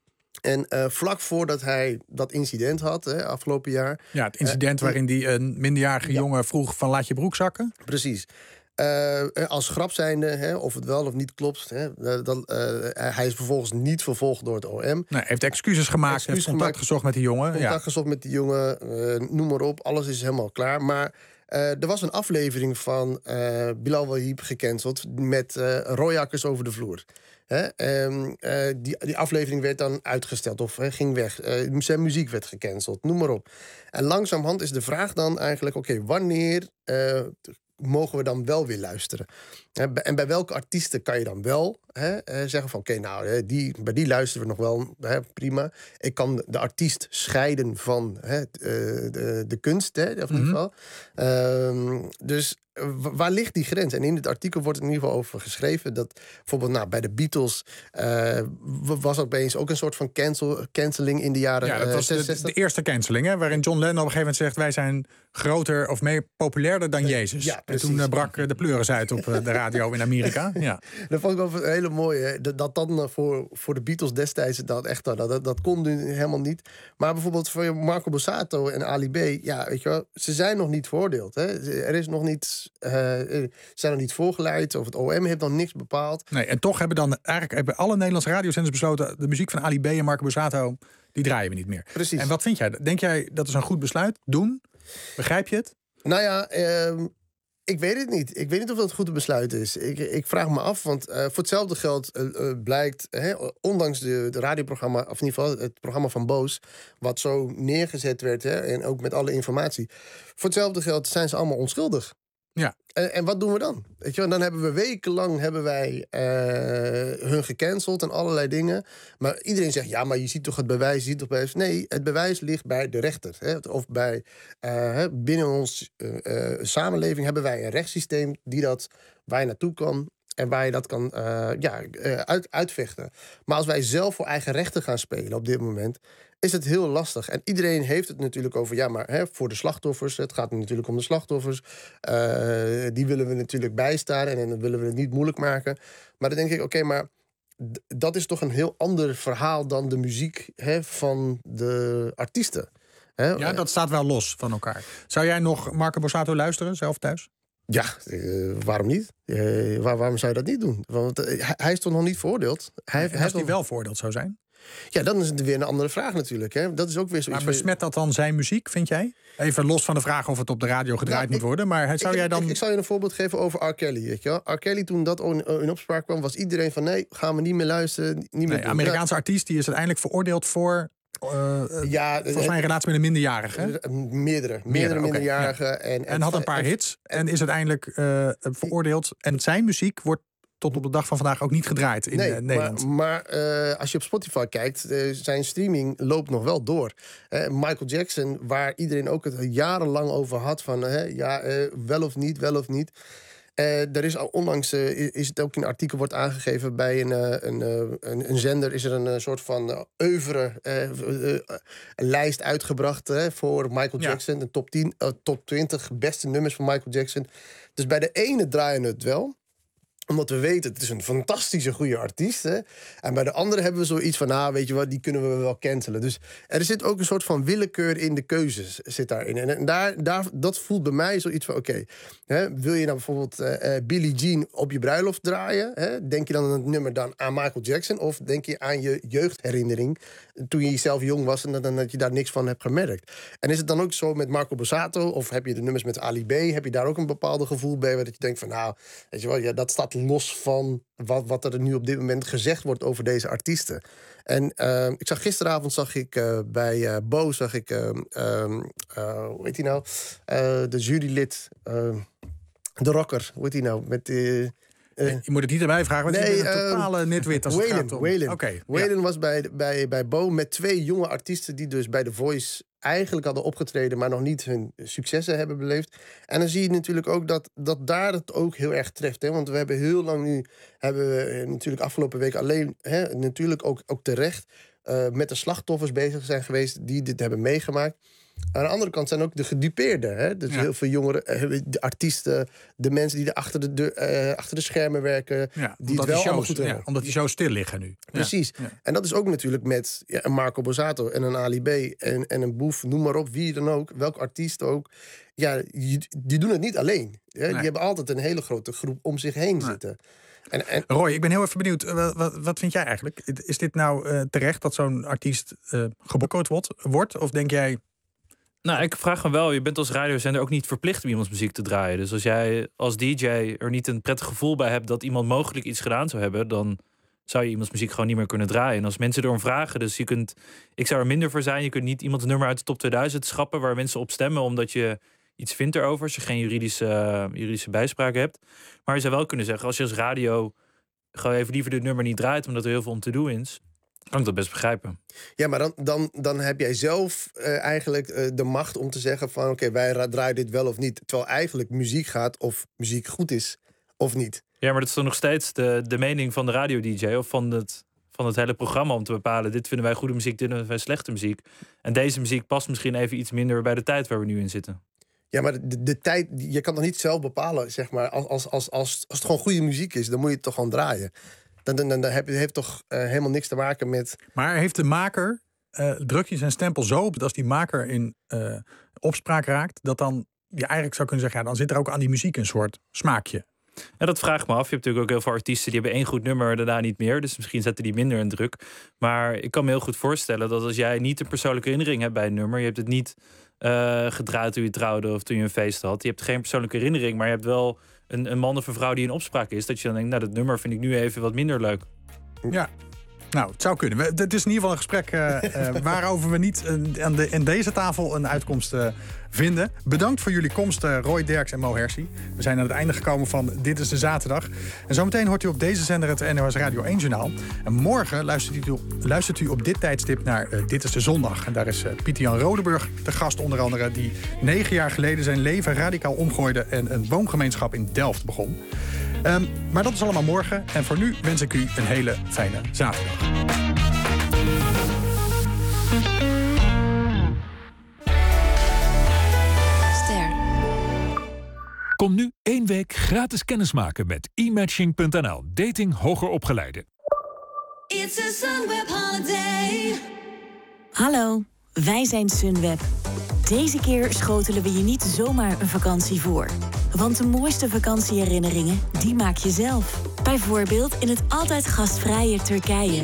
En uh, vlak voordat hij dat incident had, hè, afgelopen jaar. Ja, het incident uh, waarin die een minderjarige ja. jongen vroeg van laat je broek zakken. Precies. Uh, als grap zijnde, hè, of het wel of niet klopt. Hè, dat, uh, hij is vervolgens niet vervolgd door het O M. Nee, hij heeft excuses gemaakt, excuses heeft contact gemaakt, gezocht met die jongen. Contact ja. gezocht met die jongen, uh, noem maar op. Alles is helemaal klaar. Maar uh, er was een aflevering van uh, Bilal Wahib gecanceld met uh, rooijakkers over de vloer. Hè? Um, uh, die, die aflevering werd dan uitgesteld of uh, ging weg. Uh, zijn muziek werd gecanceld, noem maar op. En langzamerhand is de vraag dan eigenlijk, oké, okay, wanneer Uh, mogen we dan wel weer luisteren? En bij welke artiesten kan je dan wel hè, zeggen van, oké, okay, nou, die, bij die luisteren we nog wel, hè, prima. Ik kan de artiest scheiden van hè, de, de kunst, hè, of in ieder geval. Mm-hmm. Um, dus waar ligt die grens? En in het artikel wordt in ieder geval over geschreven dat bijvoorbeeld nou, bij de Beatles uh, was opeens ook een soort van cancel, canceling in de jaren ja, dat was uh, de, de eerste canceling, hè, waarin John Lennon op een gegeven moment zegt, wij zijn groter of meer populairder dan Jezus. Ja, en toen uh, brak uh, de pleuris uit op uh, de radio in Amerika. Ja. Dat vond ik wel een hele mooie. Hè? Dat, dat dan voor, voor de Beatles destijds dat echt dat, dat, dat kon nu helemaal niet. Maar bijvoorbeeld voor Marco Borsato en Ali B, ja, weet je wel, ze zijn nog niet veroordeeld. Hè? Er is nog niet, uh, ze zijn nog niet voorgeleid of het O M heeft nog niks bepaald. Nee, en toch hebben dan eigenlijk hebben alle Nederlandse radiozenders besloten, de muziek van Ali B en Marco Borsato, die draaien we niet meer. Precies. En wat vind jij? Denk jij dat is een goed besluit? Doen? Begrijp je het? Nou ja, uh, ik weet het niet. Ik weet niet of dat een goed besluit is. Ik, ik vraag me af, want uh, voor hetzelfde geld uh, uh, blijkt, hè, ondanks de, de radioprogramma, of in ieder geval het programma van Boos, wat zo neergezet werd, hè, en ook met alle informatie, voor hetzelfde geld zijn ze allemaal onschuldig. Ja. En, en wat doen we dan? Weet je, dan hebben we wekenlang hebben wij uh, hun gecanceld en allerlei dingen. Maar iedereen zegt, ja, maar je ziet toch het bewijs, je ziet toch het bewijs. Nee, het bewijs ligt bij de rechter. Hè? Of bij, uh, binnen onze uh, uh, samenleving hebben wij een rechtssysteem die dat, waar je naartoe kan en waar je dat kan uh, ja, uh, uit, uitvechten. Maar als wij zelf voor eigen rechten gaan spelen op dit moment, is het heel lastig. En iedereen heeft het natuurlijk over, ja, maar hè, voor de slachtoffers, het gaat natuurlijk om de slachtoffers, uh, die willen we natuurlijk bijstaan en dan willen we het niet moeilijk maken. Maar dan denk ik, oké, okay, maar d- dat is toch een heel ander verhaal dan de muziek hè, van de artiesten. Hè? Ja, dat staat wel los van elkaar. Zou jij nog Marco Borsato luisteren, zelf thuis? Ja, uh, waarom niet? Uh, waar, waarom zou je dat niet doen? Want uh, hij, hij is toch nog niet veroordeeld? Hij, en als hij wel veroordeeld zou zijn? Ja, dan is het weer een andere vraag natuurlijk. Hè. Dat is ook weer zoiets. Maar besmet dat dan zijn muziek, vind jij? Even los van de vraag of het op de radio gedraaid ja, moet worden. Maar zou ik, jij dan... Ik, ik zal je een voorbeeld geven over R. Kelly. Weet je wel? R. Kelly, toen dat in opspraak kwam, was iedereen van nee, gaan we niet meer luisteren. Niet meer nee, Amerikaanse ja. artiest die is uiteindelijk veroordeeld voor... Uh, ja, volgens mij een relatie met een minderjarige. Meerdere, meerdere, meerdere minderjarigen. Okay, ja. en, en, en had een paar hits en, en is uiteindelijk uh, veroordeeld. En zijn muziek wordt tot op de dag van vandaag ook niet gedraaid in nee, uh, Nederland. Maar, maar uh, als je op Spotify kijkt, uh, zijn streaming loopt nog wel door. Uh, Michael Jackson, waar iedereen ook het jarenlang over had van uh, ja, uh, wel of niet, wel of niet. Uh, er is al onlangs, uh, is het ook in een artikel wordt aangegeven bij een, uh, een, uh, een, een zender, is er een uh, soort van uh, oeuvre uh, uh, uh, lijst uitgebracht uh, voor Michael Jackson. Ja. De top tien, uh, top twintig beste nummers van Michael Jackson. Dus bij de ene draaien het wel. Omdat we weten, het is een fantastische goede artiest. Hè? En bij de anderen hebben we zoiets van, nou, weet je wat, die kunnen we wel cancelen. Dus er zit ook een soort van willekeur in de keuzes, zit daarin. En, en daar, daar, dat voelt bij mij zoiets van, oké, okay, wil je nou bijvoorbeeld uh, Billie Jean op je bruiloft draaien? Hè? Denk je dan aan het nummer dan aan Michael Jackson? Of denk je aan je jeugdherinnering toen je zelf jong was en dat, dat je daar niks van hebt gemerkt? En is het dan ook zo met Marco Borsato? Of heb je de nummers met Ali B? Heb je daar ook een bepaald gevoel bij, waar dat je denkt van, nou, weet je wel, ja, dat staat los van wat, wat er nu op dit moment gezegd wordt over deze artiesten. En uh, ik zag gisteravond zag ik uh, bij uh, Bo zag ik uh, uh, uh, hoe heet hij nou? Uh, de jurylid, uh, de rocker, hoe heet hij nou? Met uh, Uh, je moet het niet aan mij vragen, want nee, je bent een totale uh, nitwit als Waylon, het gaat om... Waylon. Okay, Waylon ja. was bij, bij, bij Bo met twee jonge artiesten die dus bij The Voice eigenlijk hadden opgetreden, maar nog niet hun successen hebben beleefd. En dan zie je natuurlijk ook dat, dat daar het ook heel erg treft. Hè? Want we hebben heel lang nu, hebben we natuurlijk afgelopen week alleen, hè, natuurlijk ook, ook terecht, uh, met de slachtoffers bezig zijn geweest die dit hebben meegemaakt. Aan de andere kant zijn ook de gedupeerden. Hè? Dus ja. heel veel jongeren, de artiesten, de mensen die er achter de, de, uh, achter de schermen werken. Ja, die het wel die allemaal shows, goed ja, omdat die zo stil liggen nu. Precies. Ja. Ja. En dat is ook natuurlijk met ja, een Marco Borsato en een Ali B en, en een Boef, noem maar op, wie dan ook, welk artiest ook. Ja, die, die doen het niet alleen. Hè? Nee. Die hebben altijd een hele grote groep om zich heen nee. zitten. En, en... Roy, ik ben heel even benieuwd. Wat, wat vind jij eigenlijk? Is dit nou uh, terecht dat zo'n artiest uh, geboycott wordt, wordt? Of denk jij... Nou, ik vraag me wel, je bent als radiozender ook niet verplicht om iemands muziek te draaien. Dus als jij als D J er niet een prettig gevoel bij hebt dat iemand mogelijk iets gedaan zou hebben, dan zou je iemands muziek gewoon niet meer kunnen draaien. En als mensen erom vragen, dus je kunt, ik zou er minder voor zijn, je kunt niet iemands nummer uit de top tweeduizend schrappen waar mensen op stemmen omdat je iets vindt erover, als je geen juridische, uh, juridische bijspraak hebt. Maar je zou wel kunnen zeggen, als je als radio gewoon even liever dit nummer niet draait omdat er heel veel om te doen is, kan ik dat best begrijpen. Ja, maar dan, dan, dan heb jij zelf uh, eigenlijk uh, de macht om te zeggen van oké, okay, wij draaien dit wel of niet. Terwijl eigenlijk muziek gaat of muziek goed is of niet. Ja, maar dat is dan nog steeds de, de mening van de radio-D J of van het, van het hele programma om te bepalen, dit vinden wij goede muziek, dit vinden wij slechte muziek. En deze muziek past misschien even iets minder bij de tijd waar we nu in zitten. Ja, maar de, de tijd, je kan toch niet zelf bepalen, zeg maar, als, als, als, als, als het gewoon goede muziek is, dan moet je het toch gewoon draaien. Dan, dan, dan heb je heeft toch uh, helemaal niks te maken met... Maar heeft de maker, uh, druk je zijn stempel zo op dat als die maker in uh, opspraak raakt, dat dan je eigenlijk zou kunnen zeggen, ja, dan zit er ook aan die muziek een soort smaakje. Ja, dat vraag ik me af. Je hebt natuurlijk ook heel veel artiesten die hebben één goed nummer, daarna niet meer. Dus misschien zetten die minder in druk. Maar ik kan me heel goed voorstellen dat als jij niet een persoonlijke herinnering hebt bij een nummer, je hebt het niet uh, gedraaid toen je trouwde of toen je een feest had. Je hebt geen persoonlijke herinnering, maar je hebt wel een, een man of een vrouw die in opspraak is. Dat je dan denkt, nou, dat nummer vind ik nu even wat minder leuk. Ja. Nou, het zou kunnen. Het is in ieder geval een gesprek uh, uh, waarover we niet uh, aan de, in deze tafel een uitkomst uh, vinden. Bedankt voor jullie komst, uh, Roy Derks en Mo Hersi. We zijn aan het einde gekomen van Dit is de Zaterdag. En zometeen hoort u op deze zender het N O S Radio één Journaal. En morgen luistert u, luistert u op dit tijdstip naar uh, Dit is de Zondag. En daar is uh, Pieter-Jan Rodenburg de gast onder andere, die negen jaar geleden zijn leven radicaal omgooide en een woongemeenschap in Delft begon. Um, maar dat is allemaal morgen. En voor nu wens ik u een hele fijne zaterdag. Ster. Kom nu één week gratis kennismaken met e matching punt n l. Dating hoger opgeleiden. It's a Sunweb holiday. Hallo, wij zijn Sunweb. Deze keer schotelen we je niet zomaar een vakantie voor. Want de mooiste vakantieherinneringen, die maak je zelf. Bijvoorbeeld in het altijd gastvrije Turkije.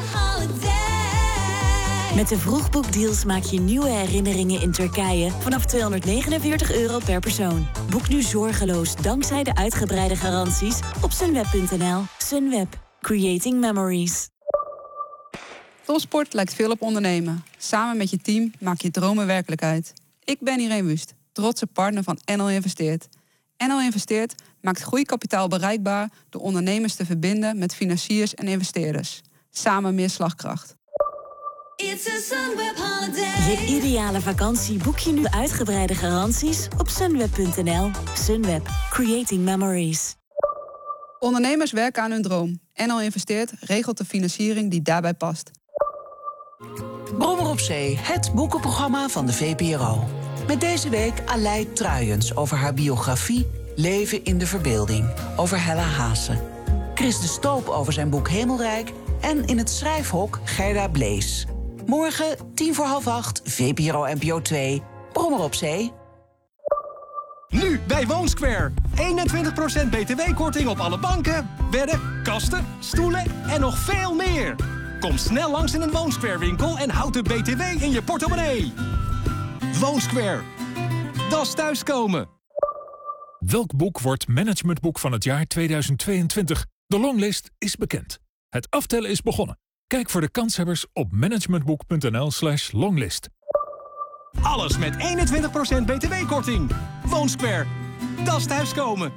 Met de vroegboekdeals maak je nieuwe herinneringen in Turkije vanaf tweehonderdnegenenveertig euro per persoon. Boek nu zorgeloos dankzij de uitgebreide garanties op sunweb punt n l. Sunweb. Creating memories. Topsport lijkt veel op ondernemen. Samen met je team maak je dromen werkelijkheid. Ik ben Irene Wust, trotse partner van N L Investeert. N L Investeert maakt groeikapitaal bereikbaar door ondernemers te verbinden met financiers en investeerders. Samen meer slagkracht. It's a Sunweb holiday. Je ideale vakantie boek je nu uitgebreide garanties op sunweb punt n l. Sunweb. Creating memories. Ondernemers werken aan hun droom. N L Investeert regelt de financiering die daarbij past. Brommer op Zee, het boekenprogramma van de V P R O. Met deze week Aleid Truijens over haar biografie Leven in de verbeelding, over Hella Haase. Chris de Stoop over zijn boek Hemelrijk. En in het schrijfhok Gerda Blees. Morgen, tien voor half acht, V P R O N P O twee. Brommer op zee. Nu bij Woonsquare. eenentwintig procent B T W-korting op alle banken, bedden, kasten, stoelen en nog veel meer. Kom snel langs in een Woonsquare-winkel en houd de B T W in je portemonnee. Woonsquare. Dat is thuiskomen. Welk boek wordt managementboek van het jaar tweeduizend tweeëntwintig? De longlist is bekend. Het aftellen is begonnen. Kijk voor de kanshebbers op managementboek.nl slash longlist. Alles met eenentwintig procent B T W-korting. Woonsquare. Dat is thuiskomen.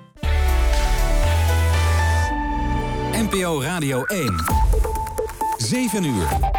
N P O Radio één. zeven uur.